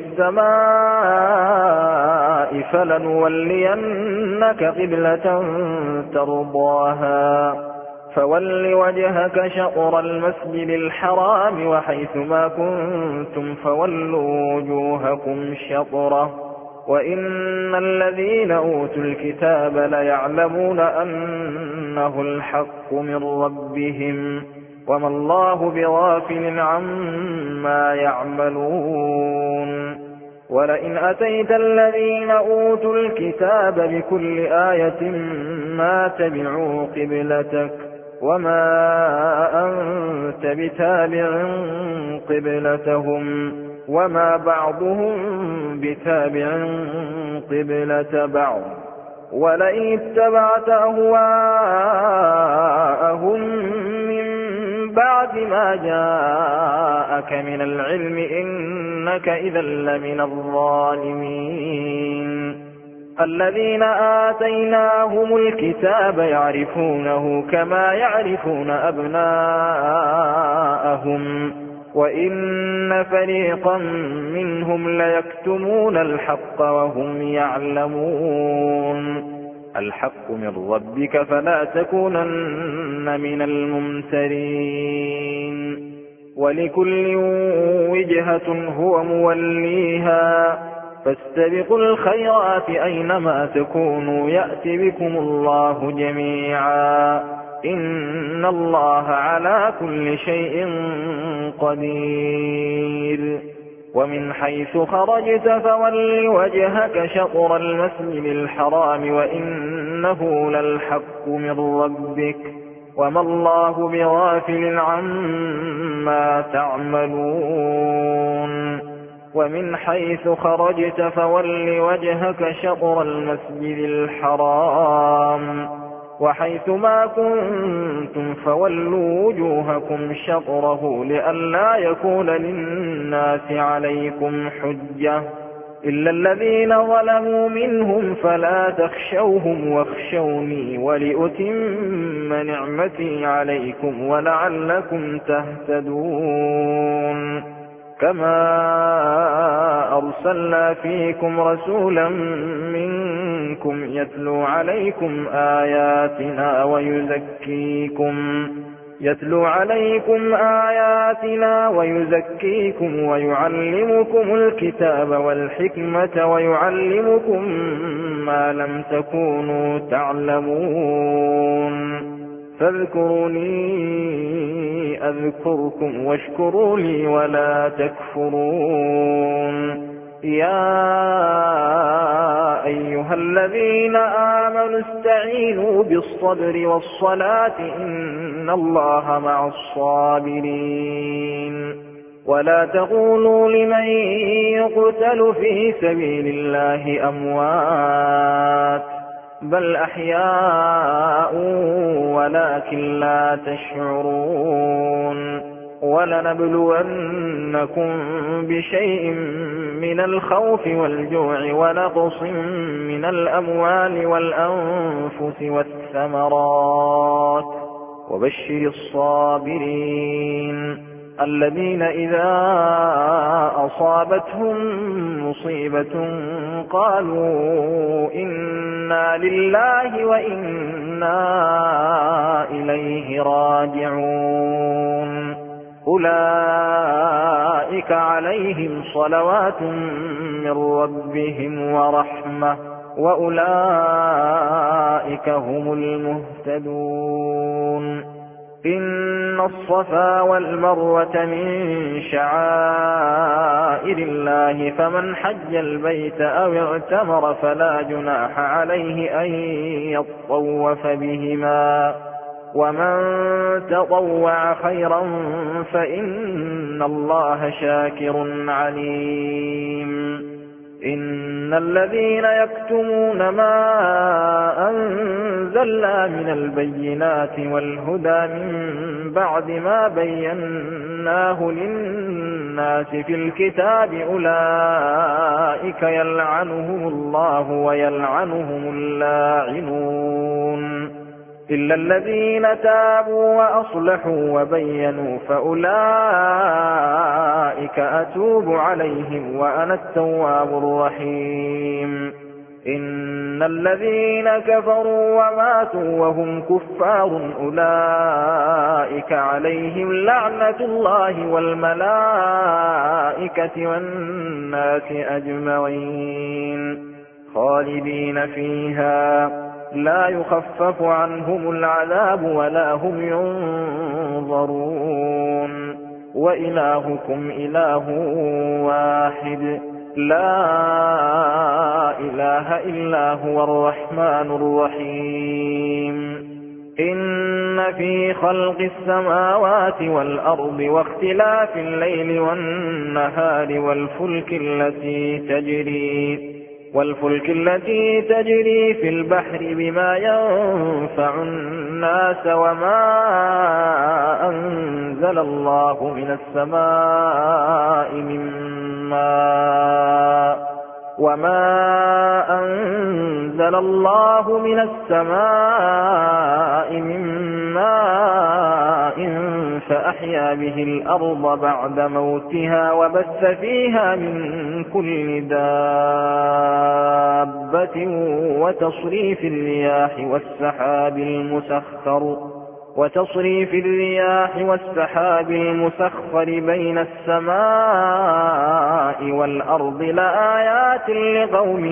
السماء فلنولينك قبلة ترضاها فول وجهك شطر المسجد الحرام وحيث ما كنتم فولوا وجوهكم شطره وإن الذين أوتوا الكتاب ليعلمون أنه الحق من ربهم وما الله بغافل عما يعملون ولئن أتيت الذين أوتوا الكتاب بكل آية ما تبعوا قبلتك وما أنت بتابع قبلتهم وما بعضهم بتابع قبلة بعض ولئن اتبعت أهواءهم من بعد ما جاءك من العلم إنك إذا لمن الظالمين الذين آتيناهم الكتاب يعرفونه كما يعرفون أبناءهم وإن فريقا منهم ليكتمون الحق وهم يعلمون الحق من ربك فلا تكونن من الممترين ولكل وجهة هو موليها فاستبقوا الخيرات أينما تكونوا يأت بكم الله جميعا إن الله على كل شيء قدير ومن حيث خرجت فول وجهك شطر المسجد الحرام وإنه للحق من ربك وما الله بغافل عما تعملون ومن حيث خرجت فول وجهك شطر المسجد الحرام وحيث ما كنتم فولوا وجوهكم شطره لئلا يكون للناس عليكم حجة إلا الذين ظلموا منهم فلا تخشوهم واخشوني ولأتم نعمتي عليكم ولعلكم تهتدون كما أرسلنا فيكم رسولا منكم يتلو عليكم آياتنا ويزكيكم يتلو عليكم آياتنا ويزكيكم ويعلمكم الكتاب والحكمة ويعلمكم ما لم تكونوا تعلمون فاذكروني أذكركم واشكروا لي ولا تكفرون يا أيها الذين آمنوا استعينوا بالصبر والصلاة إن الله مع الصابرين ولا تقولوا لمن يقتل في سبيل الله أموات بل أحياء ولكن لا تشعرون ولنبلونكم بشيء من الخوف والجوع ونقص من الأموال والأنفس والثمرات وبشر الصابرين الذين إذا أصابتهم مصيبة قالوا إنا لله وإنا إليه راجعون أولئك عليهم صلوات من ربهم ورحمة وأولئك هم المهتدون إن الصفا والمروة من شعائر الله فمن حج البيت أو اعتمر فلا جناح عليه أن يطوف بهما ومن تطوع خيرا فإن الله شاكر عليم إن الذين يكتمون ما أنزلنا من البينات والهدى من بعد ما بيناه للناس في الكتاب أولئك يلعنهم الله ويلعنهم اللاعنون إلا الذين تابوا وأصلحوا وبينوا فأولئك أتوب عليهم وأنا التواب الرحيم إن الذين كفروا وماتوا وهم كفار أولئك عليهم لعنة الله والملائكة والناس أجمعين خالدين فيها لا يخفف عنهم العذاب ولا هم ينظرون وإلهكم إله واحد لا إله إلا هو الرحمن الرحيم إن في خلق السماوات والأرض واختلاف الليل والنهار والفلك التي تجري والفلك التي تجري في البحر بما ينفع الناس وما أنزل الله من السماء من ماء وما أنزل الله من السماء من ماء فأحيا به الأرض بعد موتها وبث فيها من كل دابة وتصريف الرياح والسحاب المسخر وتصريف الرياح والسحاب المسخر بين السماء والأرض لآيات لقوم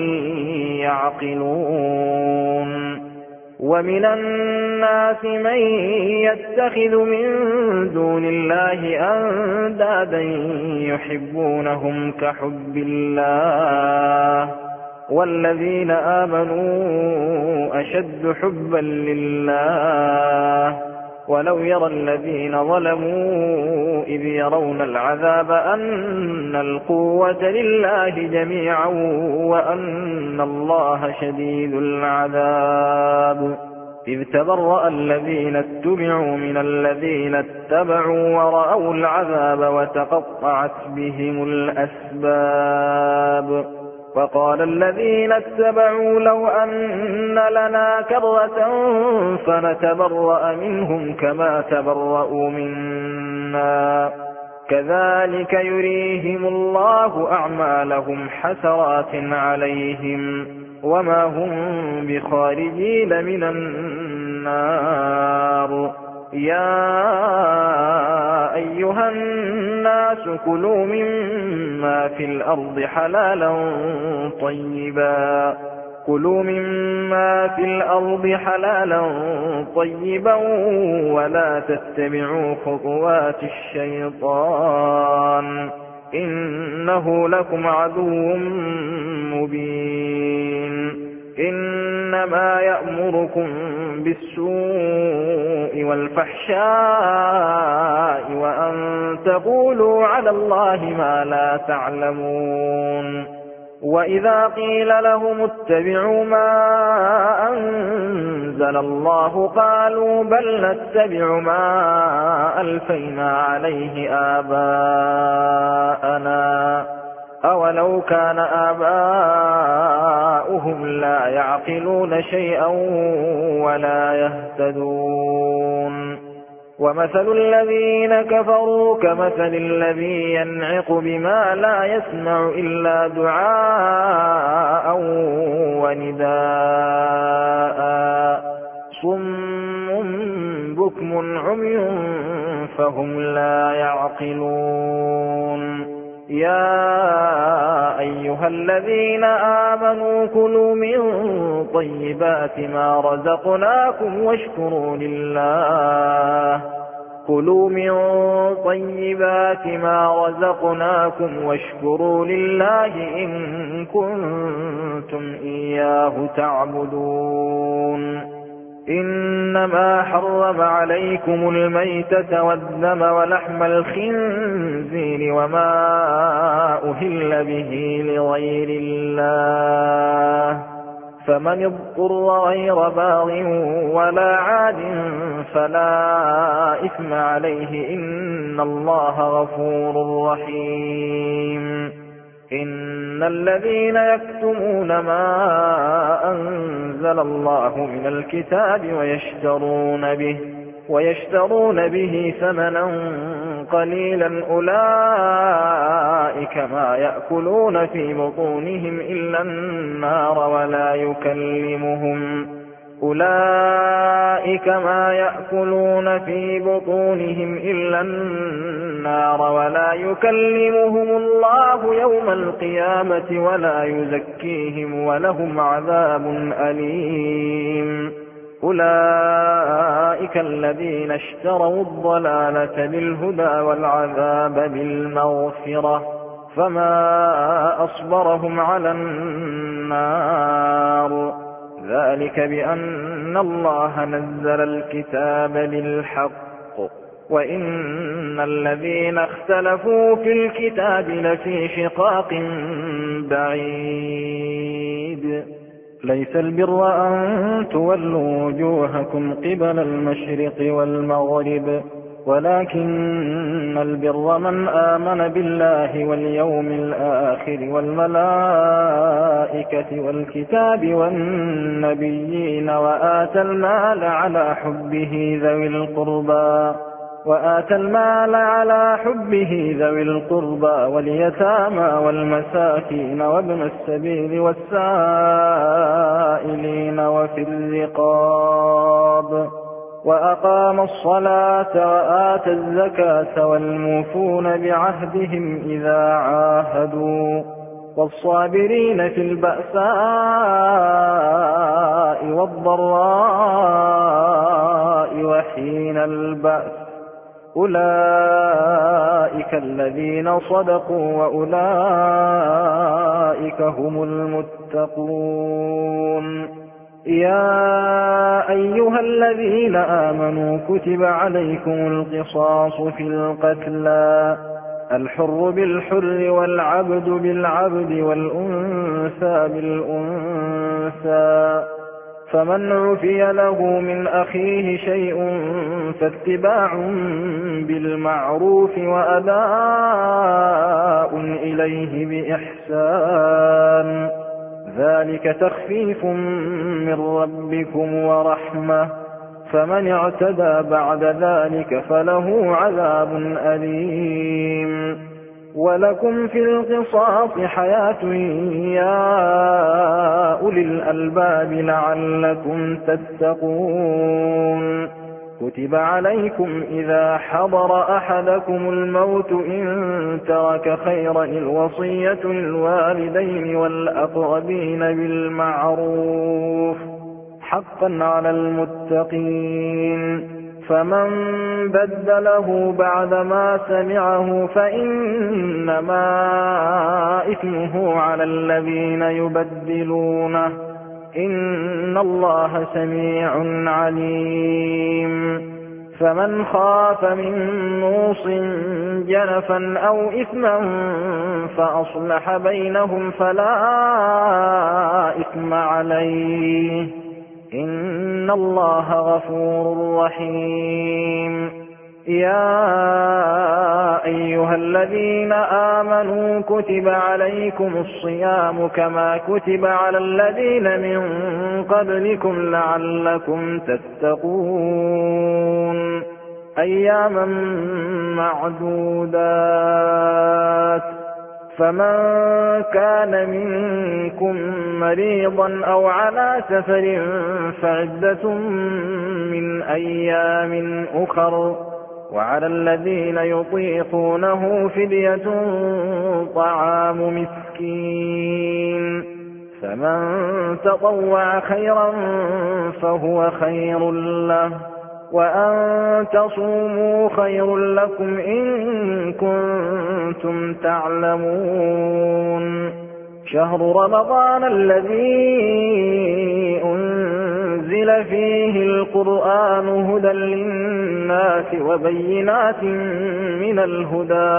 يعقلون ومن الناس من يتخذ من دون الله أندادا يحبونهم كحب الله والذين آمنوا أشد حبا لله ولو يرى الذين ظلموا إذ يرون العذاب أن القوة لله جميعا وأن الله شديد العذاب إذ تبرأ الذين اتبعوا من الذين اتبعوا ورأوا العذاب وتقطعت بهم الأسباب وقال الذين اتبعوا لو أن لنا كرة فنتبرأ منهم كما تبرأوا منا كذلك يريهم الله أعمالهم حسرات عليهم وما هم بخارجين من النار يا أيها الناس كلوا مما في الأرض حلالا طيبا كلوا مما في الأرض حلالا طيبا ولا تتبعوا خطوات الشيطان إنه لكم عدو مبين إنما يأمركم بالسوء والفحشاء وأن تقولوا على الله ما لا تعلمون وإذا قيل لهم اتبعوا ما أنزل الله قالوا بل نتبع ما ألفينا عليه آباءنا أولو كان آباؤهم لا يعقلون شيئا ولا يهتدون ومثل الذين كفروا كمثل الذي ينعق بما لا يسمع إلا دعاء ونداء صم بكم عمي فهم لا يعقلون يا أيها الذين آمنوا كلوا من طيبات ما رزقناكم واشكروا لله كلوا من طيبات ما رزقناكم واشكروا لله إن كنتم إياه تعبدون إنما حرم عليكم الميتة والدم ولحم الخنزير وما أهل به لغير الله فمن اضطر غير باغ ولا عاد فلا إثم عليه إن الله غفور رحيم إن الذين يكتمون ما أنزل الله من الكتاب ويشترون به ويشترون به ثمنا قليلا أولئك ما يأكلون في بطونهم إلا النار ولا يكلمهم أولئك ما يأكلون في بطونهم إلا النار ولا يكلمهم الله يوم القيامة ولا يزكيهم ولهم عذاب أليم أولئك الذين اشتروا الضلالة بالهدى والعذاب بالمغفرة فما أصبرهم على النار ذلك بأن الله نزل الكتاب بالحق وإن الذين اختلفوا في الكتاب لفي شقاق بعيد ليس البر أن تولوا وجوهكم قبل المشرق والمغرب ولكن البر من آمن بالله واليوم الآخر والملائكة والكتاب والنبيين وآتى المال على حبه ذوي القربى وآتى المال على حبه ذوي القربى واليتامى والمساكين وابن السبيل والسائلين وفي الرقاب وأقام الصلاة وآتى الزكاة والموفون بعهدهم إذا عاهدوا والصابرين في البأساء والضراء وحين البأس أولئك الذين صدقوا وأولئك هم المتقون يا أيها الذين آمنوا كتب عليكم القصاص في القتلى الحر بالحر والعبد بالعبد والأنثى بالأنثى فمن عفي له من أخيه شيء فاتباع بالمعروف وأداء إليه بإحسان ذلك تخفيف من ربكم ورحمة فمن اعتدى بعد ذلك فله عذاب أليم ولكم في القصاص حياة يا أولي الألباب لعلكم تتقون كتب عليكم إذا حضر أحدكم الموت إن ترك خيرا الوصية للوالدين والأقربين بالمعروف حقا على المتقين فمن بدله بعدما سمعه فإنما إثمه على الذين يبدلونه إن الله سميع عليم فمن خاف من موص جنفا أو إثما فأصلح بينهم فلا إثم عليه إن الله غفور رحيم يا أيها الذين آمنوا كتب عليكم الصيام كما كتب على الذين من قبلكم لعلكم تتقون أياما معدودات فمن كان منكم مريضا أو على سفر فعدة من أيام أخر وعلى الذين يطيقونه فدية طعام مسكين فمن تطوع خيرا فهو خير له وأن تصوموا خير لكم إن كنتم تعلمون شهر رمضان الذي أنزل فيه القرآن هدى للناس وبينات من الهدى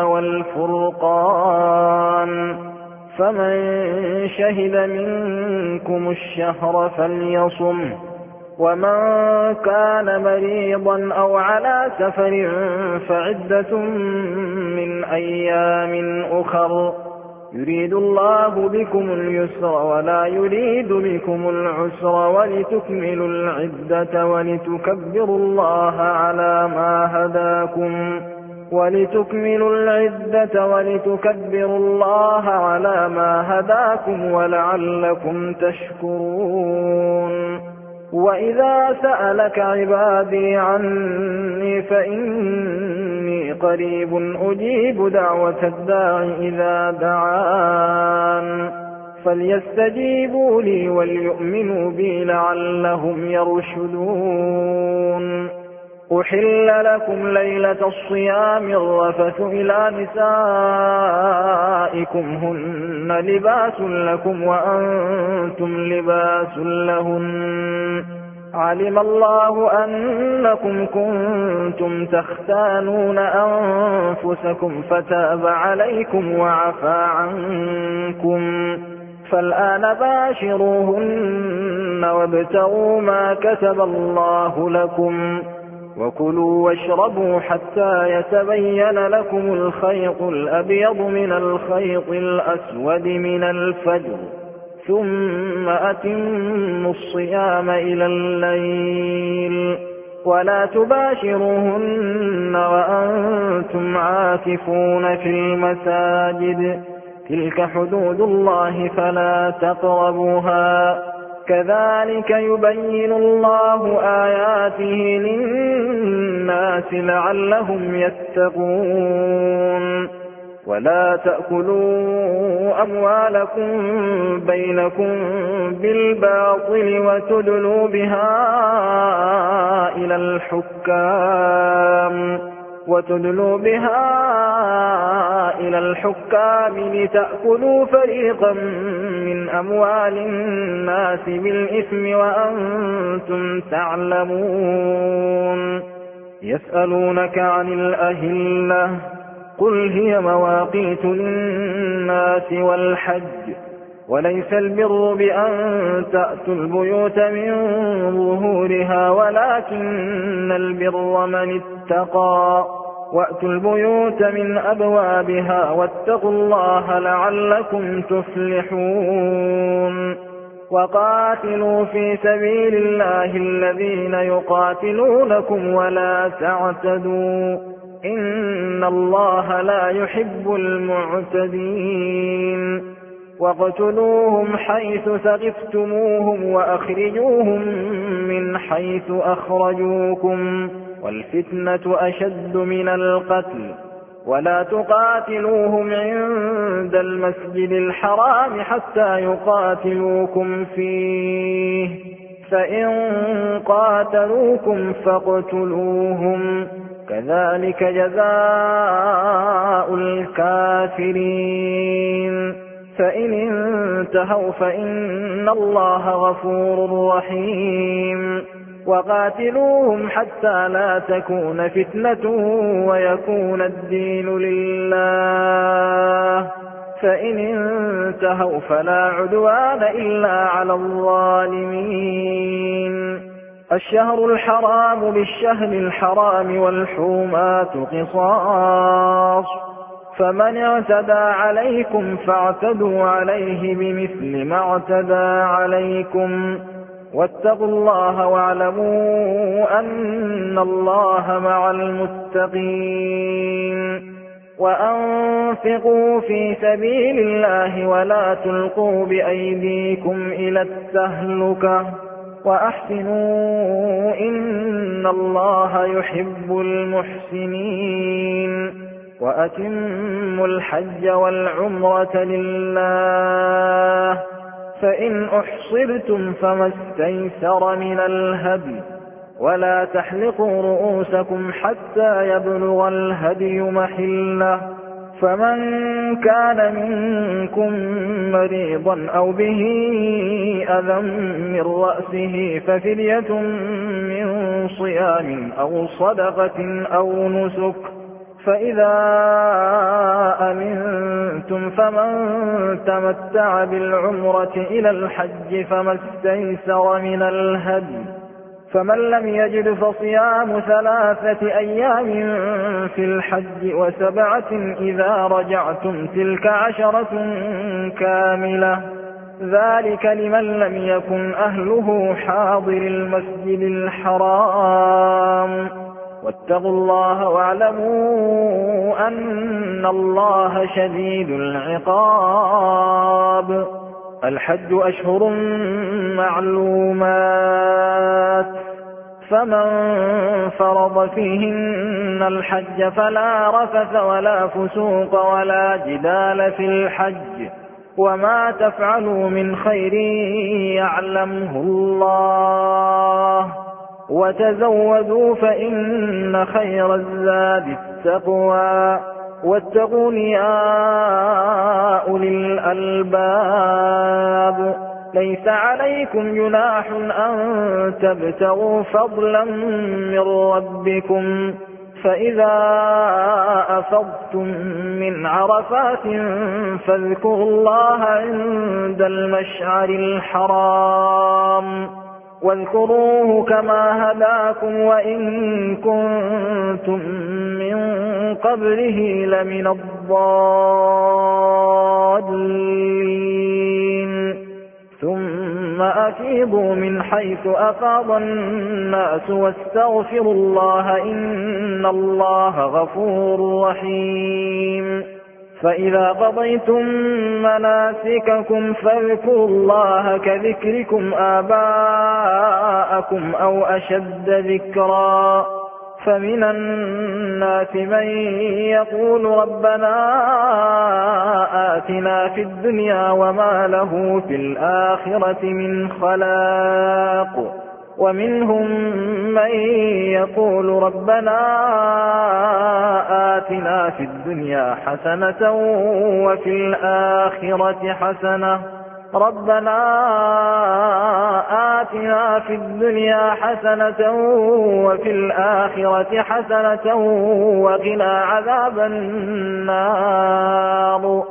والفرقان فمن شهد منكم الشهر فليصم ومن كان مريضا أو على سفر فعدة من أيام أخر يريد الله بكم اليسر ولا يريد بكم العسر ولتكملوا العدة ولتكبروا الله على ما هداكم ولتكملوا العدة ولتكبروا الله على ما هداكم ولعلكم تشكرون وإذا سألك عبادي عني فإني قريب أجيب دعوة الداع إذا دعان فليستجيبوا لي وليؤمنوا بي لعلهم يرشدون أحل لكم ليلة الصيام الرفث إلى نسائكم هن لباس لكم وأنتم لباس لهن علم الله أنكم كنتم تختانون أنفسكم فتاب عليكم وعفى عنكم فالآن باشروهن وابتغوا ما كتب الله لكم وكلوا واشربوا حتى يتبين لكم الخيط الأبيض من الخيط الأسود من الفجر ثم أتموا الصيام إلى الليل ولا تباشروهن وأنتم عاكفون في المساجد تلك حدود الله فلا تقربوها كذلك يبين الله آياته للناس لعلهم يتقون ولا تأكلوا أموالكم بينكم بالباطل وتدلوا بها إلى الحكام وتدلوا بها إلى الحكام لتأكلوا فريقا من أموال الناس بالإثم وأنتم تعلمون يسألونك عن الأهلة قل هي مواقيت للناس والحج وليس البر بأن تأتوا البيوت من ظهورها ولكن البر من اتقى وأتوا البيوت من أبوابها واتقوا الله لعلكم تفلحون وقاتلوا في سبيل الله الذين يقاتلونكم ولا تعتدوا إن الله لا يحب المعتدين واقتلوهم حيث ثقفتموهم وأخرجوهم من حيث أخرجوكم والفتنة أشد من القتل ولا تقاتلوهم عند المسجد الحرام حتى يقاتلوكم فيه فإن قاتلوكم فاقتلوهم كذلك جزاء الكافرين فإن انتهوا فإن الله غفور رحيم وقاتلوهم حتى لا تكون فتنة ويكون الدين لله فإن انتهوا فلا عدوان إلا على الظالمين الشهر الحرام بالشهر الحرام والحرمات قصاص فمن اعتدى عليكم فاعتدوا عليه بمثل ما اعتدى عليكم واتقوا الله واعلموا أن الله مع المتقين وأنفقوا في سبيل الله ولا تلقوا بأيديكم إلى التهلكة وأحسنوا إن الله يحب المحسنين وأتموا الحج والعمرة لله فإن أحصرتم فما استيسر من الهدي ولا تحلقوا رؤوسكم حتى يبلغ الهدي محله فمن كان منكم مريضا أو به أذى من رأسه ففدية من صيام أو صدقة أو نسك فإذا أمنتم فمن تمتع بالعمرة إلى الحج فما استيسر من الهدي فمن لم يجد فصيام ثلاثة أيام في الحج وسبعة إذا رجعتم تلك عشرة كاملة ذلك لمن لم يكن أهله حاضر المسجد الحرام واتقوا الله واعلموا أن الله شديد العقاب الحج أشهر معلومات فمن فرض فيهن الحج فلا رفث ولا فسوق ولا جدال في الحج وما تفعلوا من خير يعلمه الله وتزودوا فإن خير الزاد التقوى واتقون يا أولي الألباب ليس عليكم جناح أن تبتغوا فضلا من ربكم فإذا أفضتم من عرفات فاذكروا الله عند المشعر الحرام واذكروه كما هداكم وإن كنتم من قبله لمن الضالين ثم أفيضوا من حيث أفاض الناس واستغفروا الله إن الله غفور رحيم فإذا قضيتم مناسككم فاذكروا الله كذكركم آباءكم أو أشد ذكرا فمن الناس من يقول ربنا آتنا في الدنيا وما له في الآخرة من خلاق ومنهم من يقول ربنا آتنا في الدنيا حسنة وفي الآخرة حسنة ربنا آتنا في الدنيا حسنة وفي الآخرة حسنة وقنا عذاب النار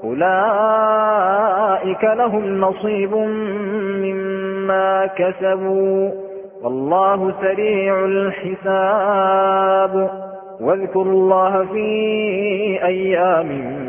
أولئك لهم نصيب مما كسبوا والله سريع الحساب واذكروا الله في أيام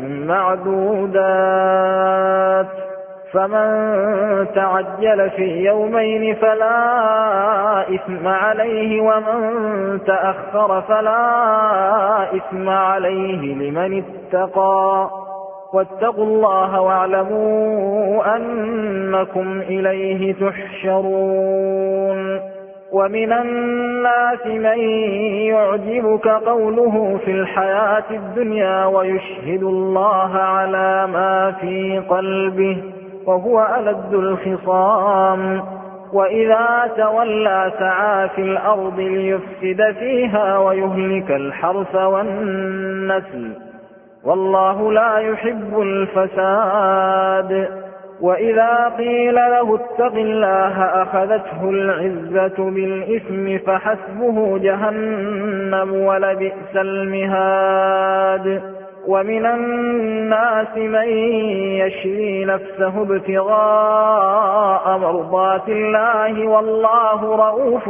معدودات فمن تعجل في يومين فلا إثم عليه ومن تأخر فلا إثم عليه لمن اتقى واتقوا الله واعلموا أنكم إليه تحشرون ومن الناس من يعجبك قوله في الحياة الدنيا ويشهد الله على ما في قلبه وهو ألد الخصام وإذا تولى سعى في الأرض ليفسد فيها ويهلك الحرث والنسل والله لا يحب الفساد وإذا قيل له اتق الله أخذته العزة بالإثم فحسبه جهنم ولبئس المهاد ومن الناس من يشري نفسه ابتغاء مرضات الله والله رؤوف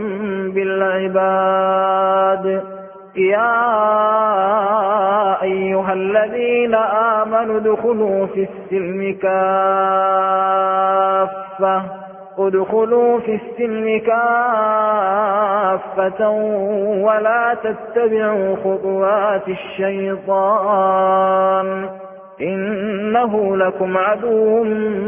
بالعباد يا أيها الذين آمنوا ادخلوا في السلم كافة ادخلوا في السلم كافة ولا تتبعوا خطوات الشيطان إنه لكم عدو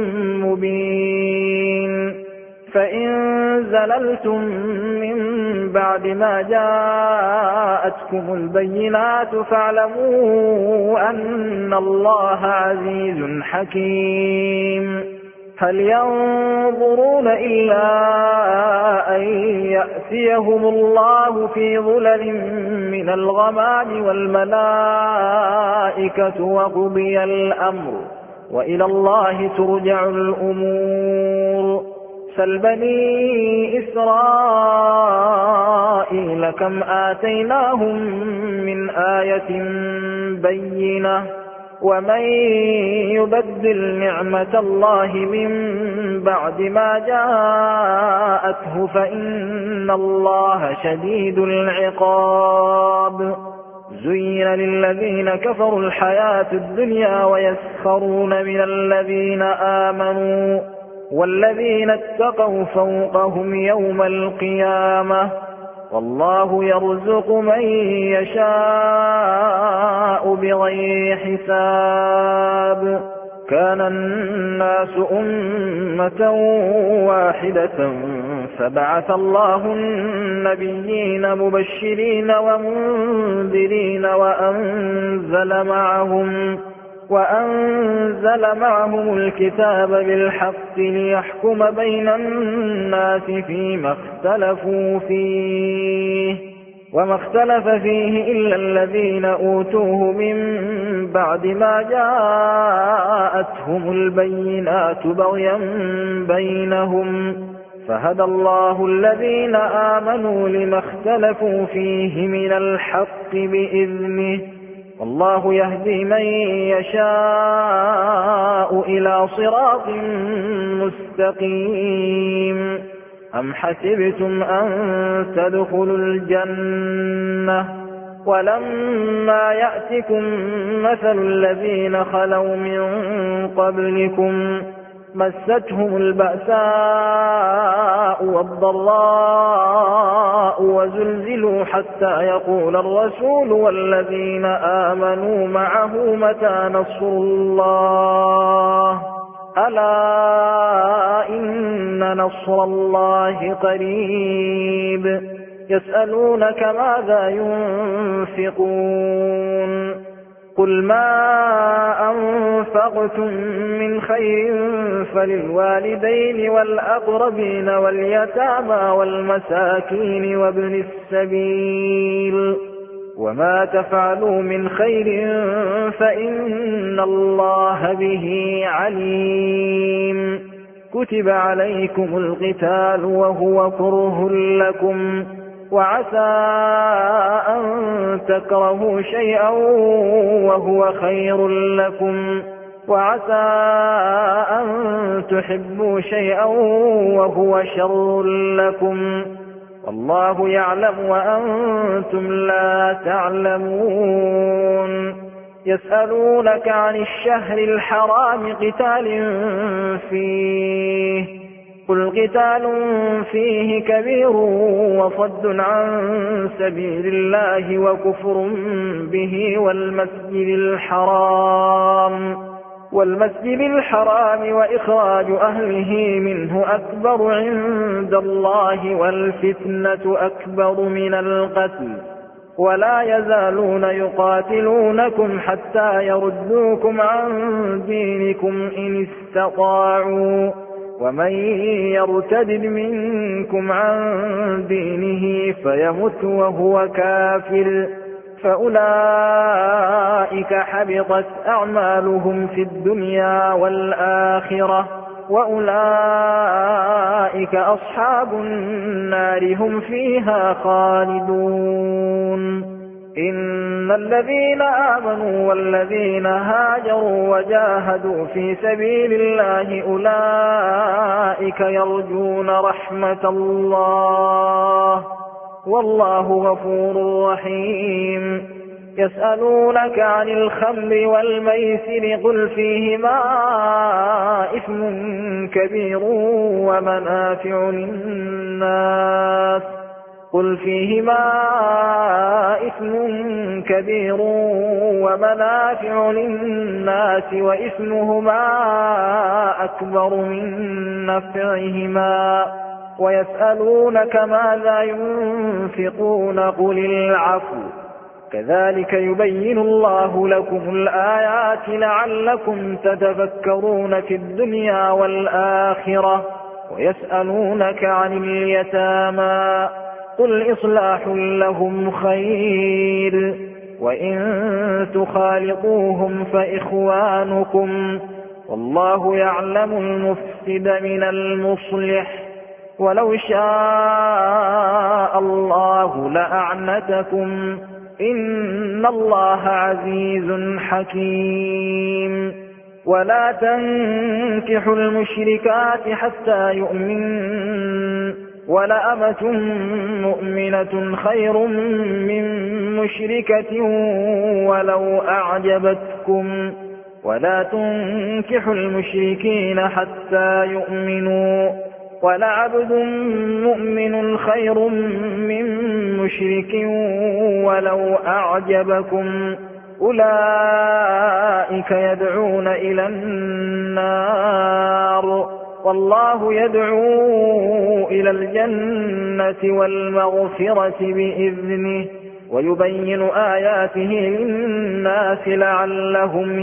مبين فإن زللتم من بعد ما جاءتكم البينات فاعلموا أن الله عزيز حكيم هل ينظرون إلا أن يأتيهم الله في ظلل من الغمام والملائكة وقضي الأمر وإلى الله ترجع الأمور سل بني إسرائيل كم آتيناهم من آية بينة ومن يبدل نعمة الله من بعد ما جاءته فإن الله شديد العقاب زين للذين كفروا الحياة الدنيا ويسخرون من الذين آمنوا والذين اتقوا فوقهم يوم القيامة والله يرزق من يشاء بغير حساب كان الناس أمة واحدة فبعث الله النبيين مبشرين ومنذرين وأنزل معهم وأنزل معهم الكتاب بالحق ليحكم بين الناس فيما اختلفوا فيه وما اختلف فيه إلا الذين أوتوه من بعد ما جاءتهم البينات بغيا بينهم فهدى الله الذين آمنوا لما اختلفوا فيه من الحق بإذنه والله يهدي من يشاء إلى صراط مستقيم أم حسبتم أن تدخلوا الجنة ولما يأتكم مثل الذين خلوا من قبلكم مستهم البأساء والضراء وزلزلوا حتى يقول الرسول والذين آمنوا معه متى نصر الله ألا إن نصر الله قريب يسألونك ماذا ينفقون قل ما أنفقتم من خير فللوالدين والأقربين واليتامى والمساكين وابن السبيل وما تفعلوا من خير فإن الله به عليم كتب عليكم القتال وهو كره لكم وعسى أن تكرهوا شيئا وهو خير لكم وعسى أن تحبوا شيئا وهو شر لكم والله يعلم وأنتم لا تعلمون يسألونك عن الشهر الحرام قتال فيه قل قتال فيه كبير وصد عن سبيل الله وكفر به والمسجد الحرام والمسجد الحرام وإخراج أهله منه أكبر عند الله والفتنة أكبر من القتل ولا يزالون يقاتلونكم حتى يردوكم عن دينكم إن استطاعوا ومن يرتد منكم عن دينه فيمت وهو كافر فأولئك حبطت أعمالهم في الدنيا والآخرة وأولئك أصحاب النار هم فيها خالدون إن الذين آمنوا والذين هاجروا وجاهدوا في سبيل الله أولئك يرجون رحمة الله والله غفور رحيم يسألونك عن الخمر والميسر قل فيهما إثم كبير ومنافع للناس قل فيهما إثم كبير ومنافع للناس وإثمهما أكبر من نفعهما ويسألونك ماذا ينفقون قل العفو كذلك يبين الله لكم الآيات لعلكم تتفكرون في الدنيا والآخرة ويسألونك عن اليتامى قل إصلاح لهم خير وإن تخالطوهم فإخوانكم والله يعلم المفسد من المصلح ولو شاء الله لأعنتكم إن الله عزيز حكيم ولا تنكحوا المشركات حتى يؤمنن ولأمة مؤمنة خير من مشركة ولو أعجبتكم ولا تنكحوا المشركين حتى يؤمنوا ولعبد مؤمن خير من مشرك ولو أعجبكم أولئك يدعون إلى النار والله يدعو إلى الجنة والمغفرة بإذنه ويبين آياته للناس لعلهم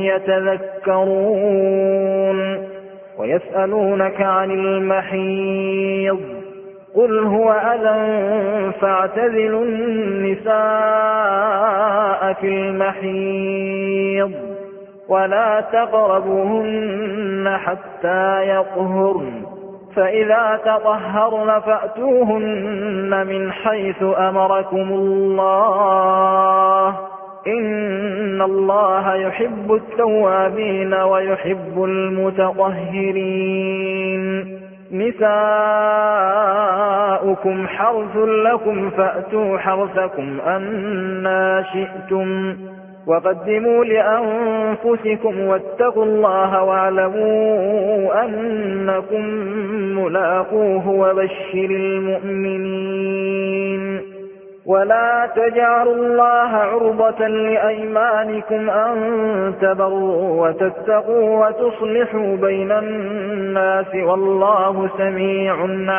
يتذكرون ويسألونك عن المحيض قل هو أذى فاعتزلوا النساء في المحيض ولا تقربوهن حتى يطهرن فإذا تطهرن فأتوهن من حيث أمركم الله إن الله يحب التوابين ويحب المتطهرين نساؤكم حرث لكم فأتوا حرثكم أنا شئتم وقدموا لأنفسكم واتقوا الله واعلموا أنكم ملاقوه وبشر المؤمنين ولا تجعلوا الله عرضة لأيمانكم أن تبروا وتتقوا وتصلحوا بين الناس والله سميع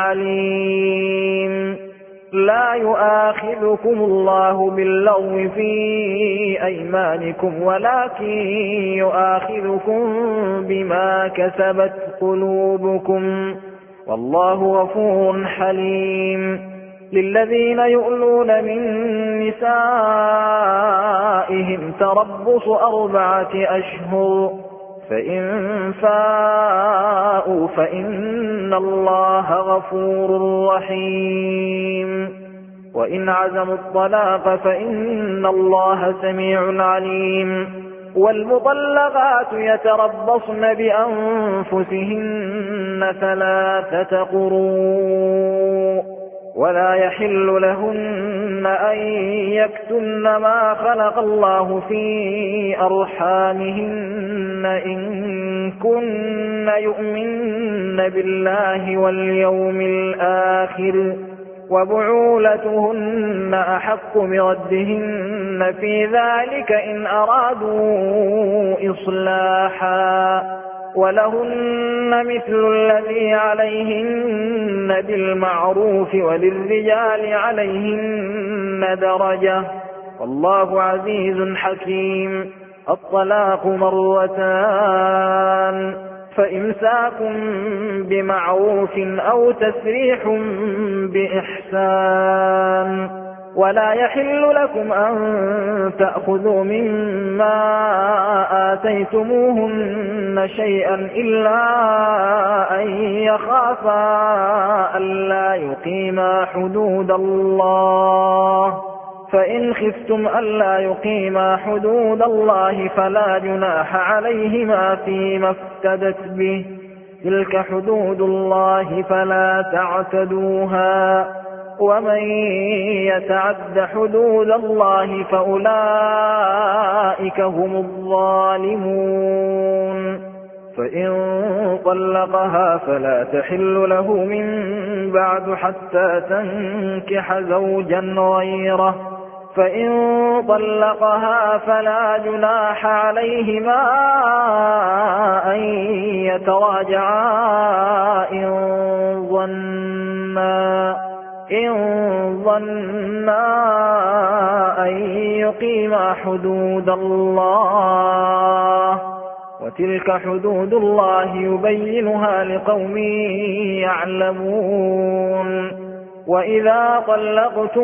عليم لا يؤاخذكم الله باللغو في أيمانكم ولكن يؤاخذكم بما كسبت قلوبكم والله غفور حليم للذين يؤلون من نسائهم تربص أربعة أشهر فإن فاءوا فإن الله غفور رحيم وإن عزموا الطلاق فإن الله سميع عليم والمطلقات يتربصن بأنفسهن ثلاثة قروء ولا يحل لهن أن يكتمن ما خلق الله في أرحامهن إن كن يؤمن بالله واليوم الآخر وبعولتهن أحق بردهن في ذلك إن أرادوا إصلاحا ولهن مثل الذي عليهن بالمعروف وللرجال عليهن درجة والله عزيز حكيم. الطلاق مرتان فإمساك بمعروف أو تسريح بإحسان ولا يحل لكم أن تأخذوا مما آتيتموهن شيئا إلا أن يخافا ألا يقيما حدود الله فإن خفتم ألا يقيما حدود الله فلا جناح عليهما فيما افتدت به تلك حدود الله فلا تعتدوها ومن يتعد حدود الله فأولئك هم الظالمون. فإن طلقها فلا تحل له من بعد حتى تنكح زوجا غيره فإن طلقها فلا جناح عليهما أن يتراجعا إن ظنا إن ظنا أن يقيما حدود الله وتلك حدود الله يبينها لقوم يعلمون. وإذا طلقتم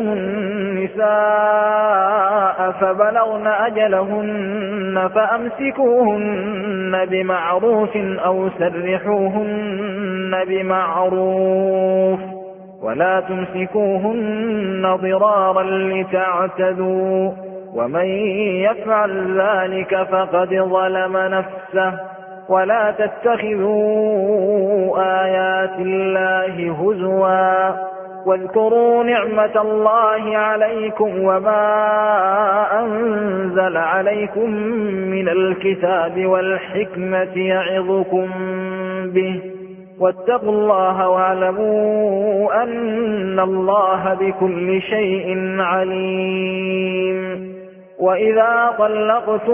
النساء فبلغن أجلهن فأمسكوهن بمعروف أو سرحوهن بمعروف ولا تمسكوهن ضرارا لتعتدوا ومن يفعل ذلك فقد ظلم نفسه. ولا تتخذوا آيات الله هزوا واذكروا نعمة الله عليكم وما أنزل عليكم من الكتاب والحكمة يعظكم به واتقوا الله واعلموا أن الله بكل شيء عليم. وإذا طلقتم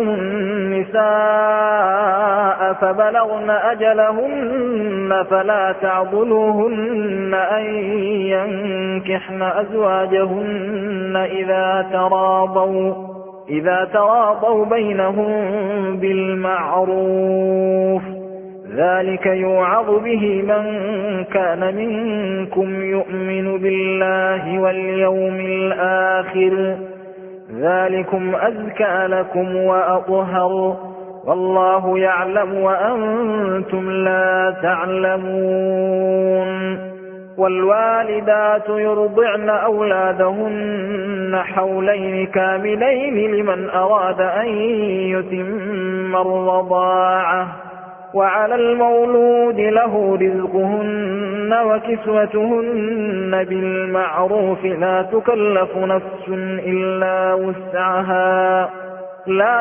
النساء فبلغن أجلهن فلا تعضلوهن أن ينكحن أزواجهن إذا تراضوا إذا تراضوا بينهم بالمعروف ذلك يوعظ به من كان منكم يؤمن بالله واليوم الآخر ذلكم أزكى لكم وأطهر والله يعلم وأنتم لا تعلمون. والوالدات يرضعن أولادهن حولين كاملين لمن أراد أن يتم الرضاعة وعلى المولود له رزقهن وكسوتهن بالمعروف لا تكلف نفس إلا وسعها لا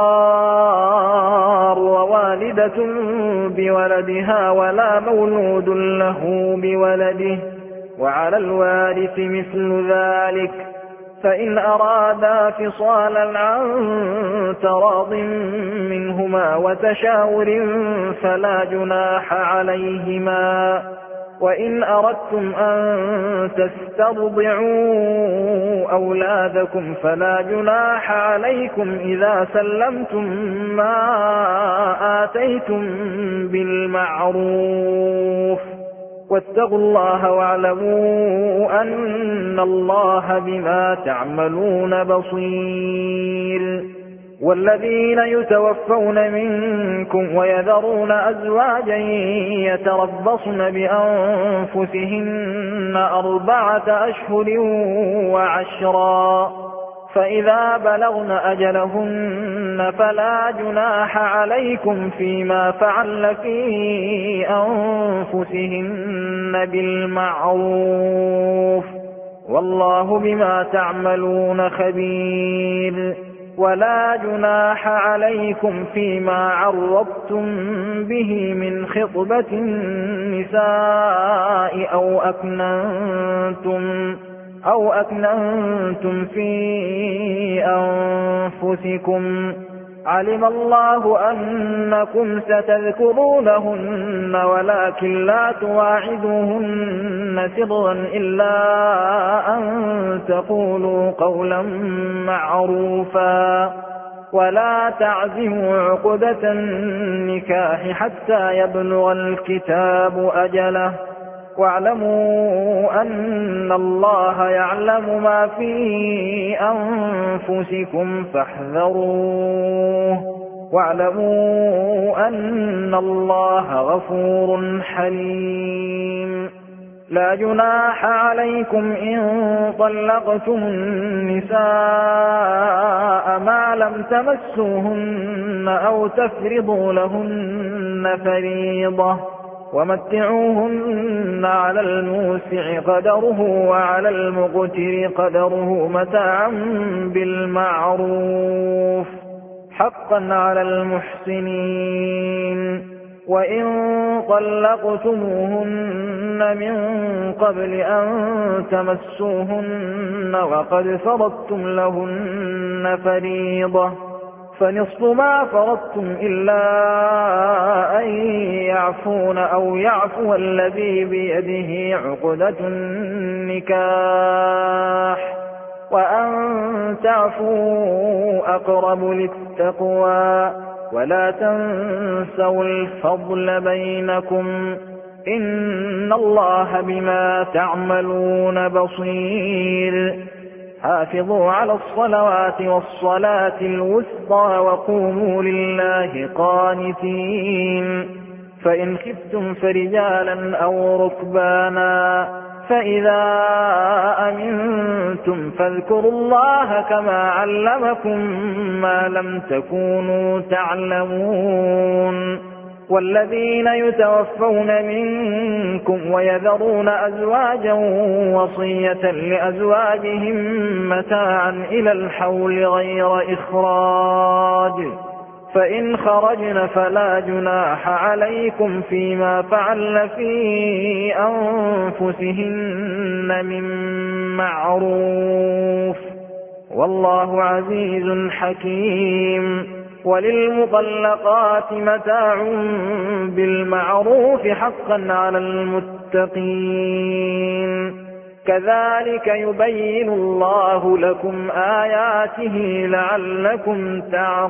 تضار والدة بولدها ولا مولود له بولده وعلى الوارث مثل ذلك فإن أرادا فصالا عن تراض منهما وتشاور فلا جناح عليهما. وإن أردتم أن تسترضعوا أولادكم فلا جناح عليكم إذا سلمتم ما آتيتم بالمعروف واتقوا الله واعلموا أن الله بما تعملون بصير. والذين يتوفون منكم ويذرون أزواجا يتربصن بأنفسهن أربعة أشهر وعشرا فإذا بلغن أجلهن فلا جناح عليكم فيما فعل في أنفسهن بالمعروف والله بما تعملون خبير. ولا جناح عليكم فيما عرضتم به من خطبة النساء أو أكننتم أو أكننتم في أنفسكم علم الله أنكم ستذكرونهن ولكن لا تواعدوهن سرا إلا أن تقولوا قولا معروفا ولا تعزموا عقدة النكاح حتى يبلغ الكتاب أجله واعلموا أن الله يعلم ما في أنفسكم فاحذروه واعلموا أن الله غفور حليم لا جناح عليكم إن طلقتم النساء ما لم تمسوهن أو تفرضوا لهن فريضة ومتعوهن على الموسع قدره وعلى المقتر قدره متاعا بالمعروف حقا على المحسنين وإن طلقتموهن من قبل أن تمسوهن وقد فرضتم لهن فريضة فنصف ما فرضتم إلا أن يعفون أو يعفو الذي بيده عقدة النكاح وأن تعفوا أقرب للتقوى ولا تنسوا الفضل بينكم إن الله بما تعملون بصير حافظوا على الصلوات والصلاة الوسطى وقوموا لله قانتين فإن خفتم فرجالا أو ركبانا فإذا أمنتم فاذكروا الله كما علمكم ما لم تكونوا تعلمون والذين يتوفون منكم ويذرون أزواجا وصية لأزواجهم متاعا إلى الحول غير إخراج فإن خرجن فلا جناح عليكم فيما فعلن في أنفسهن من معروف والله عزيز حكيم وللمطلقات متاع بالمعروف حقا على المتقين كذلك يبين الله لكم آياته لعلكم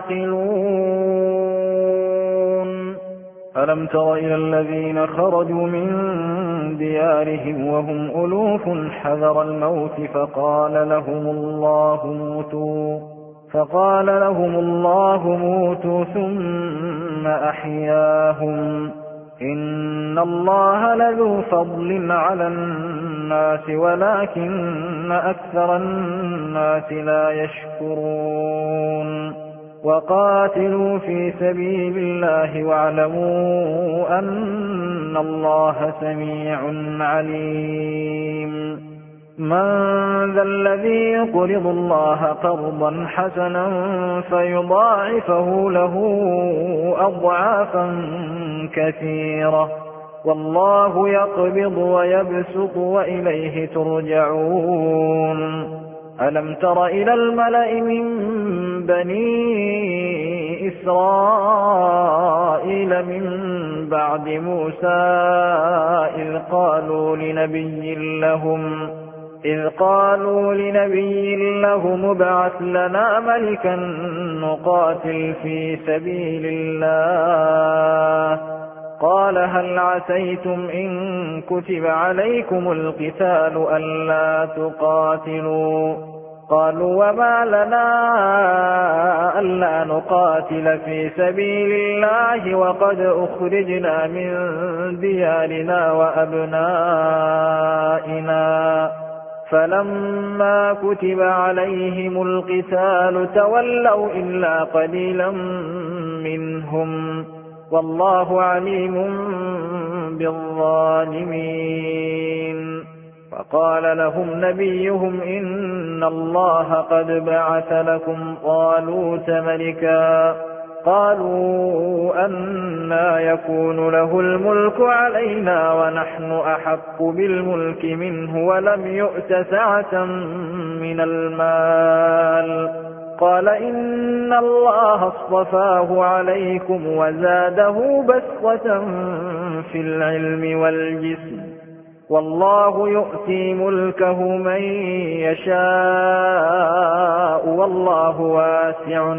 تعقلون ألم تر إلى الذين خرجوا من ديارهم وهم ألوف حذر الموت فقال لهم الله موتوا فقال لهم الله موتوا ثم أحياهم إن الله لذو فضل على الناس ولكن أكثر الناس لا يشكرون وقاتلوا في سبيل الله واعلموا أن الله سميع عليم من ذا الذي يقرض الله قرضا حسنا فيضاعفه له أضعافا كثيرة والله يقبض ويبسط وإليه ترجعون ألم تر إلى الملأ من بني إسرائيل من بعد موسى إذ قالوا لنبي لهم إذ قالوا لنبي لهم ابعث لنا ملكا نقاتل في سبيل الله قال هل عسيتم إن كتب عليكم القتال ألا تقاتلوا قالوا وما لنا ألا نقاتل في سبيل الله وقد أخرجنا من ديارنا وأبنائنا فلما كتب عليهم القتال تولوا إلا قليلا منهم والله عليم بالظالمين فقال لهم نبيهم إن الله قد بعث لكم طالوت ملكا قالوا أنى يكون له الملك علينا ونحن أحق بالملك منه ولم يؤت سعة من المال قال إن الله اصطفاه عليكم وزاده بسطة في العلم والجسم والله يؤتي ملكه من يشاء والله واسع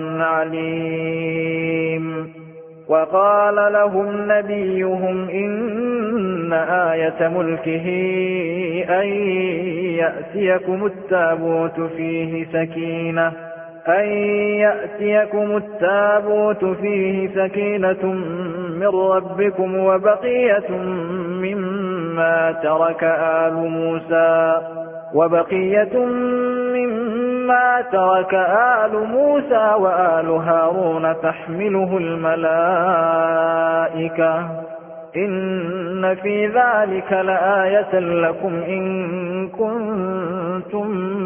عليم. وقال لهم نبيهم إن آية ملكه أن يأتيكم التابوت فيه سكينة أن يأتيكم التابوت فيه سكينة من ربكم وبقية مما ترك آل موسى وبقية مما ترك آل موسى وآل هارون تحمله الملائكة إن في ذلك لآية لكم إن كنتم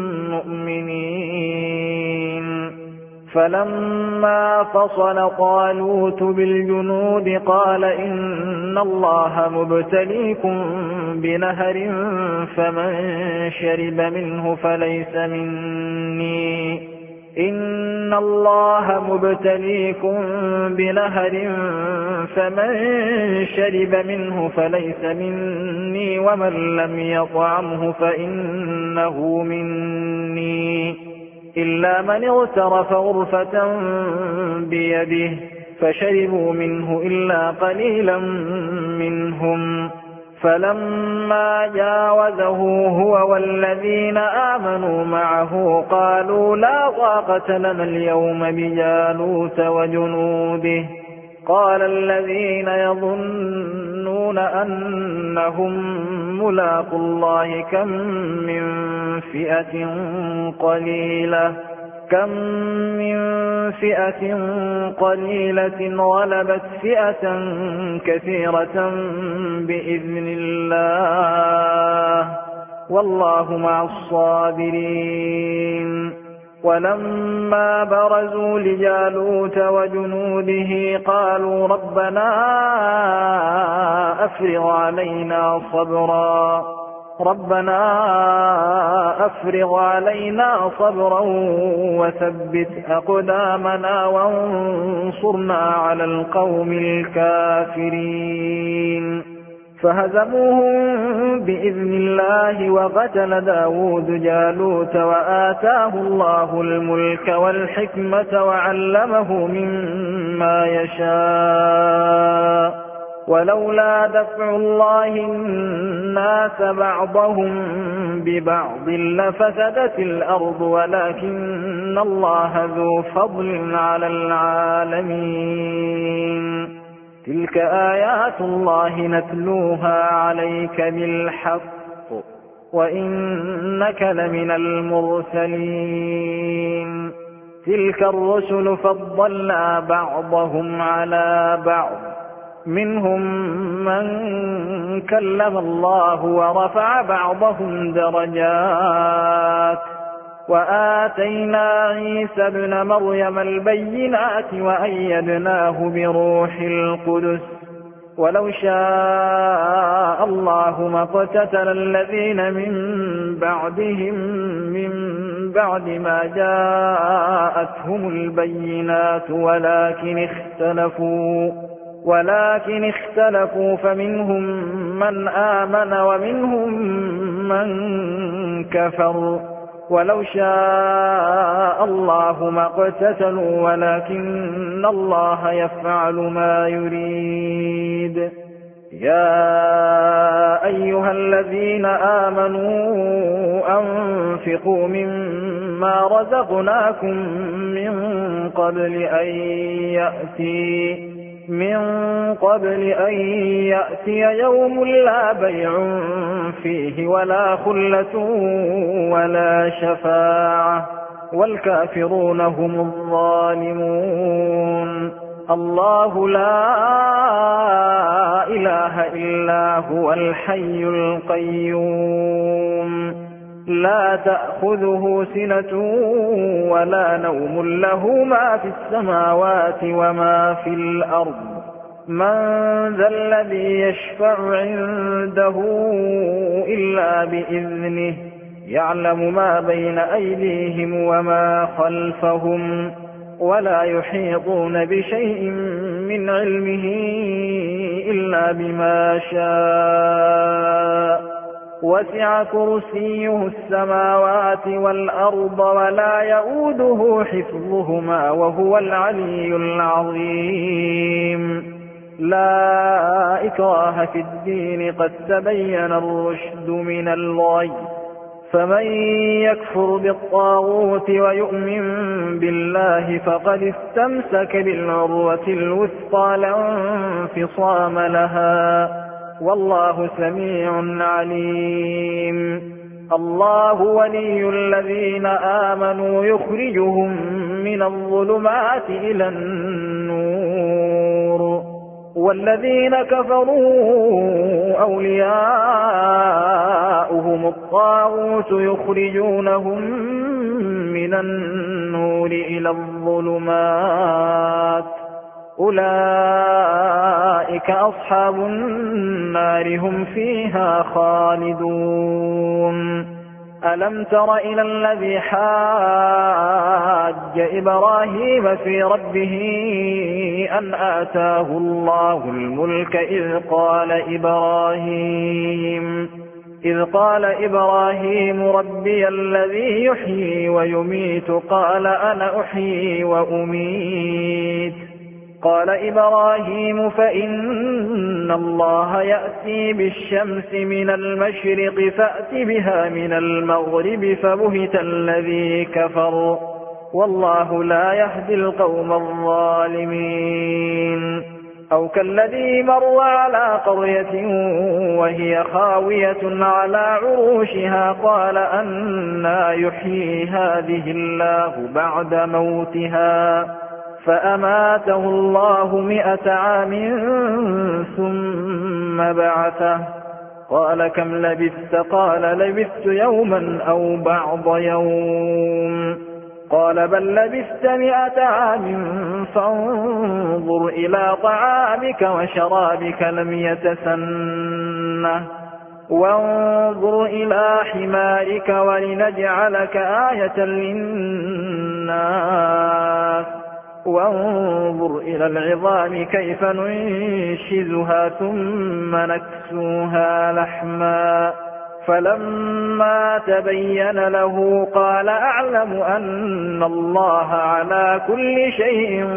مؤمنين. فلما فصل طالوت بالجنود قال إن الله مبتليكم بنهر فمن شرب منه فليس مني إن الله مبتليكم بنهر فمن شرب منه فليس مني ومن لم يطعمه فإنه مني إلا من اغترف غرفة بيده فشربوا منه إلا قليلا منهم. فلما جاوزه هو والذين آمنوا معه قالوا لا طاقة لنا اليوم بجالوت وجنوده. قال الذين يظنون أنهم ملاقو الله كم من فئة قليلة كم من فئة قليلة غلبت فئة كثيرة بإذن الله والله مع الصابرين. ولما برزوا لجالوت وجنوده قالوا ربنا أفرغ علينا صبرا ربنا أفرغ علينا صبرا وثبت أقدامنا وانصرنا على القوم الكافرين. فهزموهم بإذن الله وقتل داود جالوت وآتاه الله الملك والحكمة وعلمه مما يشاء ولولا دفع الله الناس بعضهم ببعض لفسدت الأرض ولكن الله ذو فضل على العالمين. تلك آيات الله نتلوها عليك بالحق وإنك لمن المرسلين. تلك الرسل فضلنا بعضهم على بعض منهم من كلم الله ورفع بعضهم درجات وآتينا عيسى ابن مريم البينات وأيدناه بروح القدس ولو شاء الله ما اقتتل الذين من بعدهم من بعد ما جاءتهم البينات ولكن اختلفوا ولكن اختلفوا فمنهم من آمن ومنهم من كفر ولو شاء الله ما اقتتلوا ولكن الله يفعل ما يريد. يا أيها الذين آمنوا أنفقوا مما رزقناكم من قبل أن يأتي من قبل أن يأتي يوم لا بيع فيه ولا خلة ولا شفاعة والكافرون هم الظالمون. الله لا إله إلا هو الحي القيوم لا تأخذه سنة ولا نوم له ما في السماوات وما في الأرض من ذا الذي يشفع عنده إلا بإذنه يعلم ما بين أيديهم وما خلفهم ولا يحيطون بشيء من علمه إلا بما شاء وسع كرسيه السماوات والأرض ولا يؤوده حفظهما وهو العلي العظيم لا إكراه في الدين قد تبين الرشد من الغي فمن يكفر بالطاغوت ويؤمن بالله فقد استمسك بالعروة الوثقى لا انفصام لها والله سميع عليم الله ولي الذين آمنوا يخرجهم من الظلمات إلى النور والذين كفروا أولياؤهم الطاغوت يخرجونهم من النور إلى الظلمات أولئك أصحاب النار هم فيها خالدون ألم تر إلى الذي حاج إبراهيم في ربه أن آتاه الله الملك إذ قال إبراهيم إذ قال إبراهيم ربي الذي يحيي ويميت قال أنا أحيي وأميت قال إبراهيم فإن الله يأتي بالشمس من المشرق فأت بها من المغرب فبهت الذي كفر والله لا يهدي القوم الظالمين أو كالذي مر على قرية وهي خاوية على عروشها قال أنى يحيي هذه الله بعد موتها فأماته الله مئة عام ثم بعثه قال كم لبثت قال لبثت يوما أو بعض يوم قال بل لبثت مئة عام فانظر إلى طعامك وشرابك لم يتسنه وانظر إلى حمارك ولنجعلك آية للناس وانظر إلى العظام كيف ننشزها ثم نكسوها لحما فلما تبين له قال أعلم أن الله على كل شيء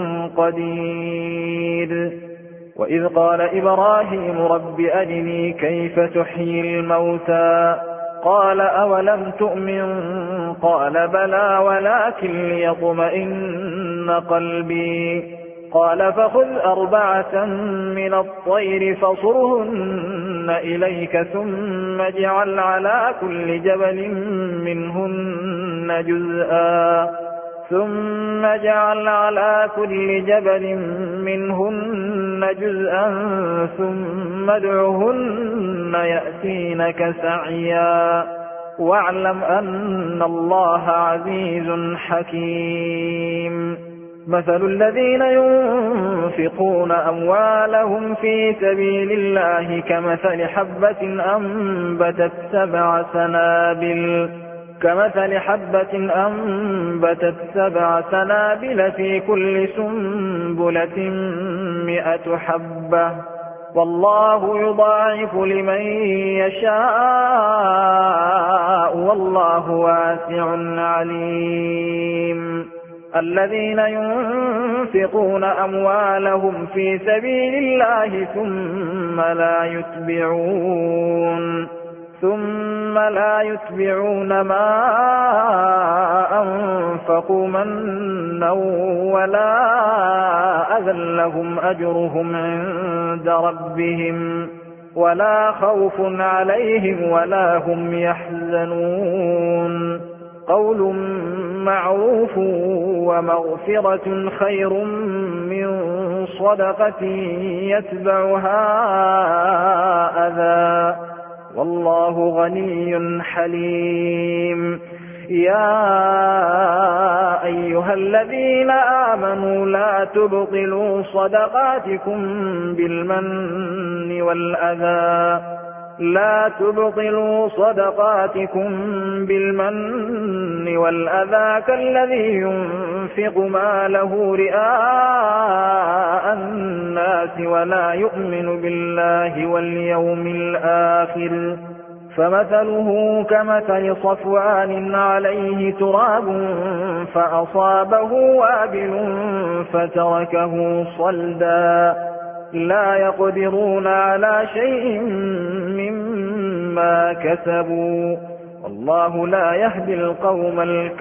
قدير وإذ قال إبراهيم رب أرني كيف تحيي الموتى قال أولم تؤمن قال بلى ولكن ليطمئن قلبي قال فخذ أربعة من الطير فصرهن إليك ثم اجعل على كل جبل منهن جزءا ثم اجعل على كل جبل منهن جزءا ثم ادعهن يأتينك سعيا واعلم أن الله عزيز حكيم مثل الذين ينفقون أموالهم في سبيل الله كمثل حبة أنبتت سبع سنابل كمثل حبة أنبتت سبع سنابل في كل سنبلة مئة حبة والله يضاعف لمن يشاء والله واسع عليم الذين ينفقون أموالهم في سبيل الله ثم لا يتبعون ثم لا يتبعون ما أنفقوا منا ولا أذى لهم أجرهم عند ربهم ولا خوف عليهم ولا هم يحزنون قول معروف ومغفرة خير من صدقة يتبعها أذى والله غني حليم يا أيها الذين آمنوا لا تبطلوا صدقاتكم بالمن والأذى لا تبطلوا صدقاتكم بالمن والأذى كالذي ينفق ماله رئاء الناس ولا يؤمن بالله واليوم الآخر فمثله كمثل صفوان عليه تراب فأصابه وابل فتركه صلدا لا يقدرون على شيء مما كسبوا والله لا يهدي القوم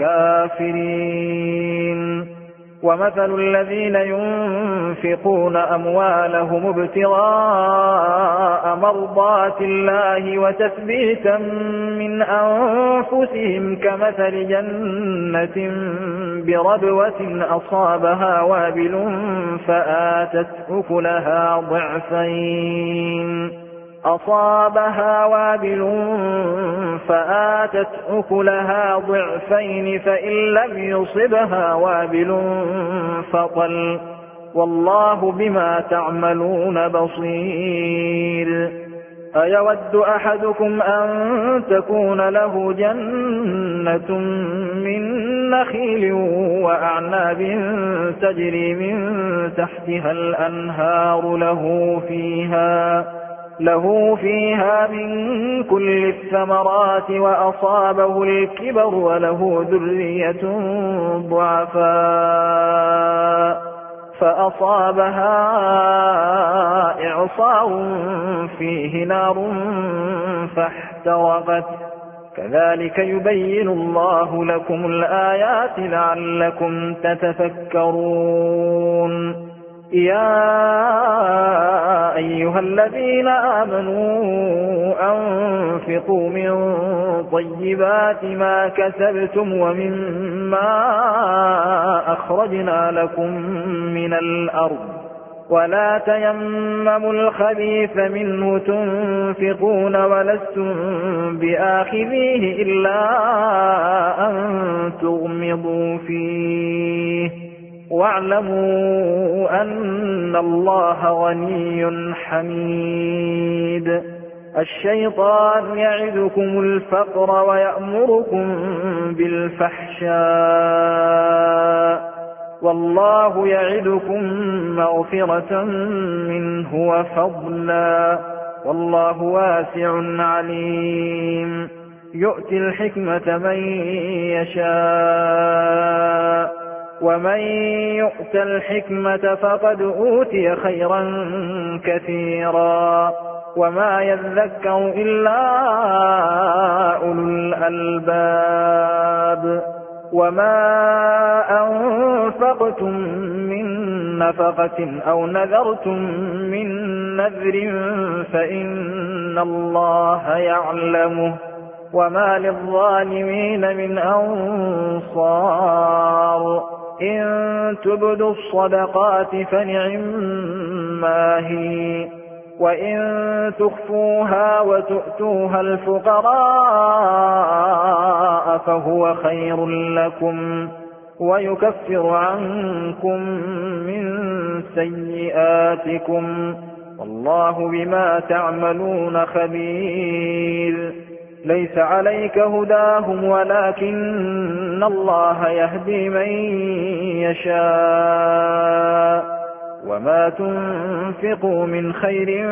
الكافرين ومثل الذين ينفقون أموالهم ابتغاء مرضات الله وتثبيتا من أنفسهم كمثل جنة بربوة أصابها وابل فآتت أكلها ضعفين أصابها وابل فآتت أكلها ضعفين فإن لم يصبها وابل فطل والله بما تعملون بصير أيود أحدكم أن تكون له جنة من نخيل وأعناب تجري من تحتها الأنهار له فيها له فيها من كل الثمرات وأصابه الكبر وله ذرية ضعفاء فأصابها إعصار فيه نار فاحترقت كذلك يبين الله لكم الآيات لعلكم تتفكرون يا أيها الذين آمنوا أنفقوا من طيبات ما كسبتم ومما أخرجنا لكم من الأرض ولا تيمموا الخبيث منه تنفقون ولستم بآخذيه إلا أن تغمضوا فيه واعلموا أن الله غني حميد الشيطان يعدكم الفقر ويأمركم بالفحشاء والله يعدكم مغفرة منه وفضلا والله واسع عليم يؤتي الحكمة من يشاء ومن يؤت الحكمة فقد أوتي خيرا كثيرا وما يذكر إلا أولو الألباب وما أنفقتم من نفقة أو نذرتم من نذر فإن الله يعلمه وما للظالمين من أنصار إن تبدوا الصدقات فنعما هي وإن تخفوها وتؤتوها الفقراء فهو خير لكم ويكفر عنكم من سيئاتكم والله بما تعملون خبير ليس عليك هداهم ولكن الله يهدي من يشاء وما تنفقوا من خير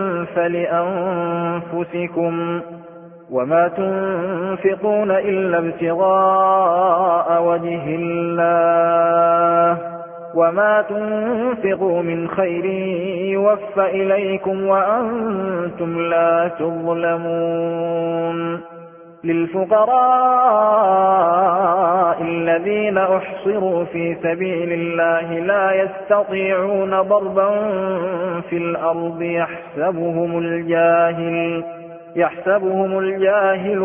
فلأنفسكم وما تنفقون إلا ابتغاء وجه الله وما تنفقوا من خير يوفى إليكم وأنتم لا تظلمون للفقراء الذين أحصروا في سبيل الله لا يستطيعون ضربا في الأرض يحسبهم الجاهل يحسبهم الجاهل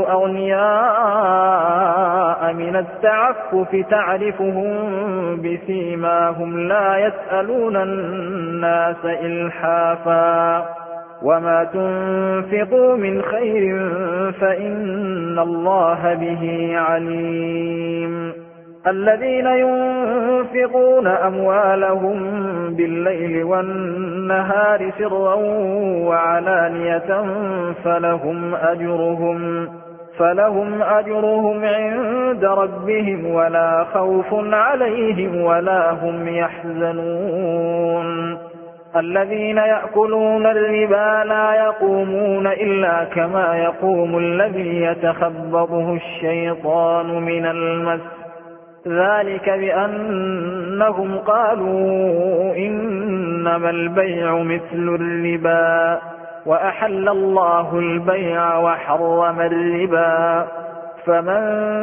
أغنياء من التعفف تعرفهم بسيماهم لا يسألون الناس إلحافا وما تنفقوا من خير فإن الله به عليم الذين ينفقون أموالهم بالليل والنهار سرا وعلانية فلهم أجرهم فلهم أجرهم عند ربهم ولا خوف عليهم ولا هم يحزنون الذين يأكلون الربا لا يقومون إلا كما يقوم الذي يتخبطه الشيطان من المس ذلك بأنهم قالوا إنما البيع مثل الربا وأحل الله البيع وحرم الربا فمن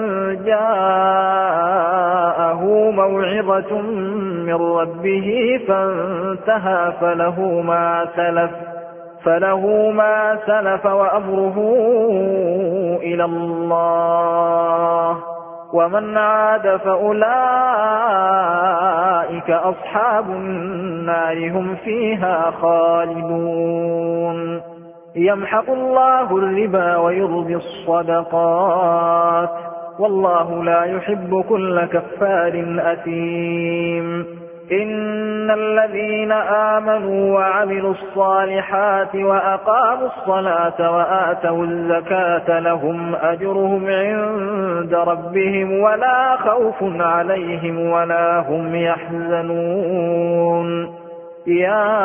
جاءه موعظة من ربه فانتهى فله ما سلف فله ما سلف وأمره إلى الله ومن عاد فأولئك أصحاب النار هم فيها خالدون يمحق الله الربا ويربي الصدقات والله لا يحب كل كفار أثيم إن الذين آمنوا وعملوا الصالحات وأقاموا الصلاة وآتوا الزكاة لهم أجرهم عند ربهم ولا خوف عليهم ولا هم يحزنون يا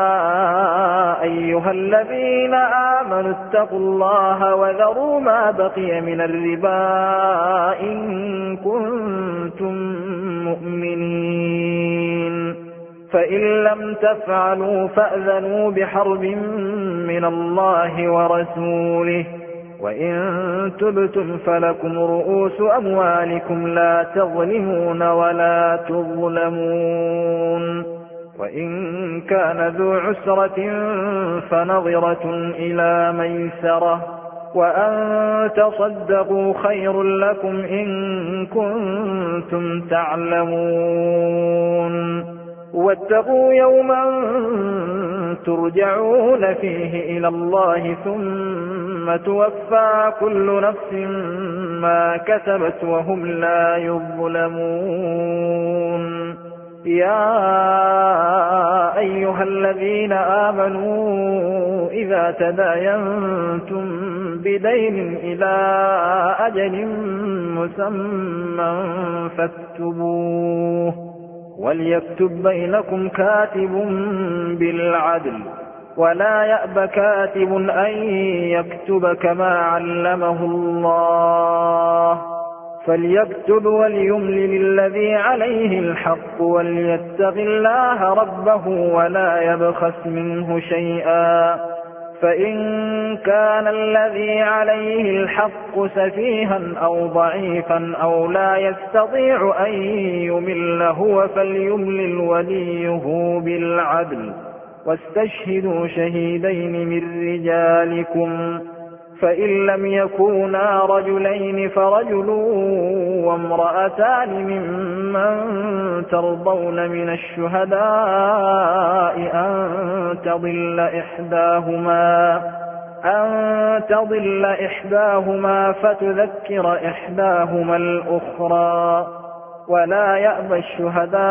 أيها الذين آمنوا اتقوا الله وذروا ما بقي من الربا إن كنتم مؤمنين فإن لم تفعلوا فأذنوا بحرب من الله ورسوله وإن تبتم فلكم رؤوس أموالكم لا تظلمون ولا تظلمون وإن كان ذو عسرة فنظرة إلى ميسرة وأن تصدقوا خير لكم إن كنتم تعلمون واتقوا يوما ترجعون فيه إلى الله ثم توفى كل نفس ما كسبت وهم لا يظلمون يا أيها الذين آمنوا إذا تداينتم بدين إلى أجل مسمى فاكتبوه وليكتب بينكم كاتب بالعدل ولا يأب كاتب أن يكتب كما علمه الله فليكتب وليملل الذي عليه الحق وليتق الله ربه ولا يبخس منه شيئا فإن كان الذي عليه الحق سفيها أو ضعيفا أو لا يستطيع أن يمل هو فليملل وليه بالعدل واستشهدوا شهيدين من رجالكم فإن لم يكونا رجلين فرجل وامرأتان ممن ترضون من الشهداء أن تضل إحداهما أن تضل إحداهما فتذكر إحداهما الأخرى ولا يأبى الشهداء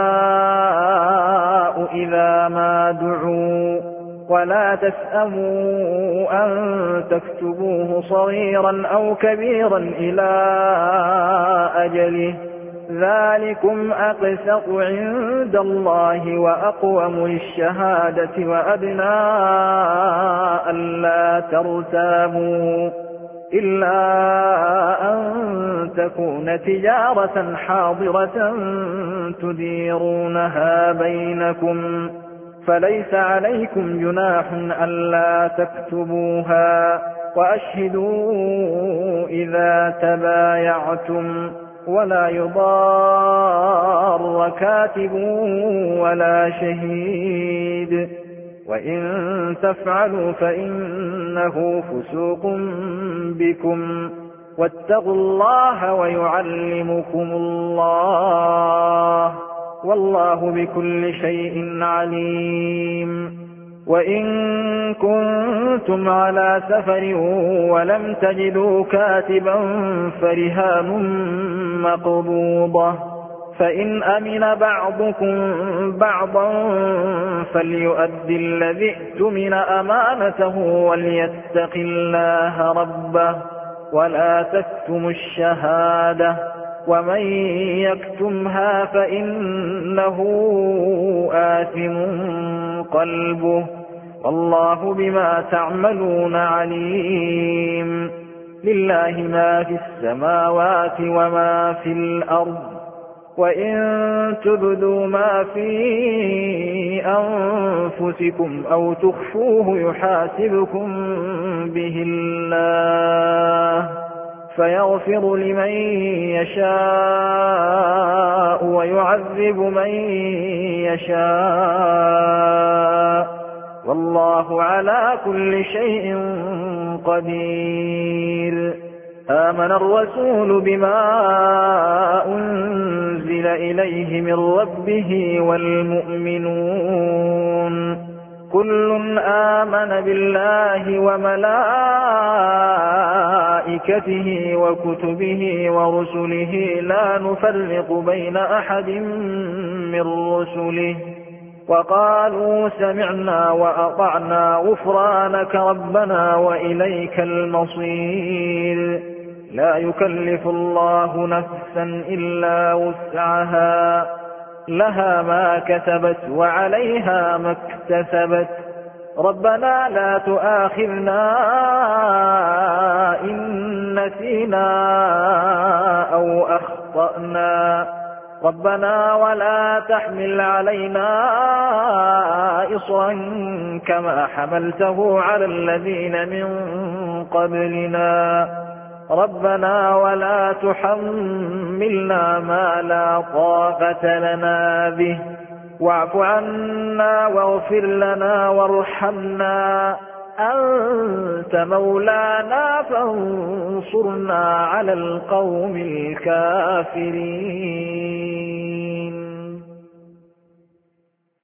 إذا ما دعوا ولا تسأموا أن تكتبوه صغيرا أو كبيرا إلى أجله ذلكم أقسط عند الله وأقوم للشهادة وأدنى ألا ترتابوا إلا أن تكون تجارة حاضرة تديرونها بينكم فليس عليكم جناح ألا تكتبوها وأشهدوا إذا تبايعتم ولا يضار كاتب ولا شهيد وإن تفعلوا فإنه فسوق بكم واتقوا الله ويعلمكم الله والله بكل شيء عليم وإن كنتم على سفر ولم تجدوا كاتبا فرهان مقبوضة فإن أمن بعضكم بعضا فليؤد الذي اؤتمن أمانته وليتق الله ربه ولا تكتموا الشهادة ومن يكتمها فإنه آثم قلبه والله بما تعملون عليم. لله ما في السماوات وما في الأرض وإن تبدوا ما في أنفسكم أو تخفوه يحاسبكم به الله فيغفر لمن يشاء ويعذب من يشاء والله على كل شيء قدير. آمن الرسول بما أنزل إليه من ربه والمؤمنون كل آمن بالله وملائكته وكتبه ورسله لا نفرق بين أحد من رسله وقالوا سمعنا وأطعنا غفرانك ربنا وإليك المصير. لا يكلف الله نفسا إلا وسعها لها ما كسبت وعليها ما اكتسبت ربنا لا تؤاخذنا إن نسينا أو أخطأنا ربنا ولا تحمل علينا إصرا كما حملته على الذين من قبلنا ربنا ولا تحملنا ما لا طاقة لنا به واعف عنا واغفر لنا وارحمنا أنت مولانا فانصرنا على القوم الكافرين.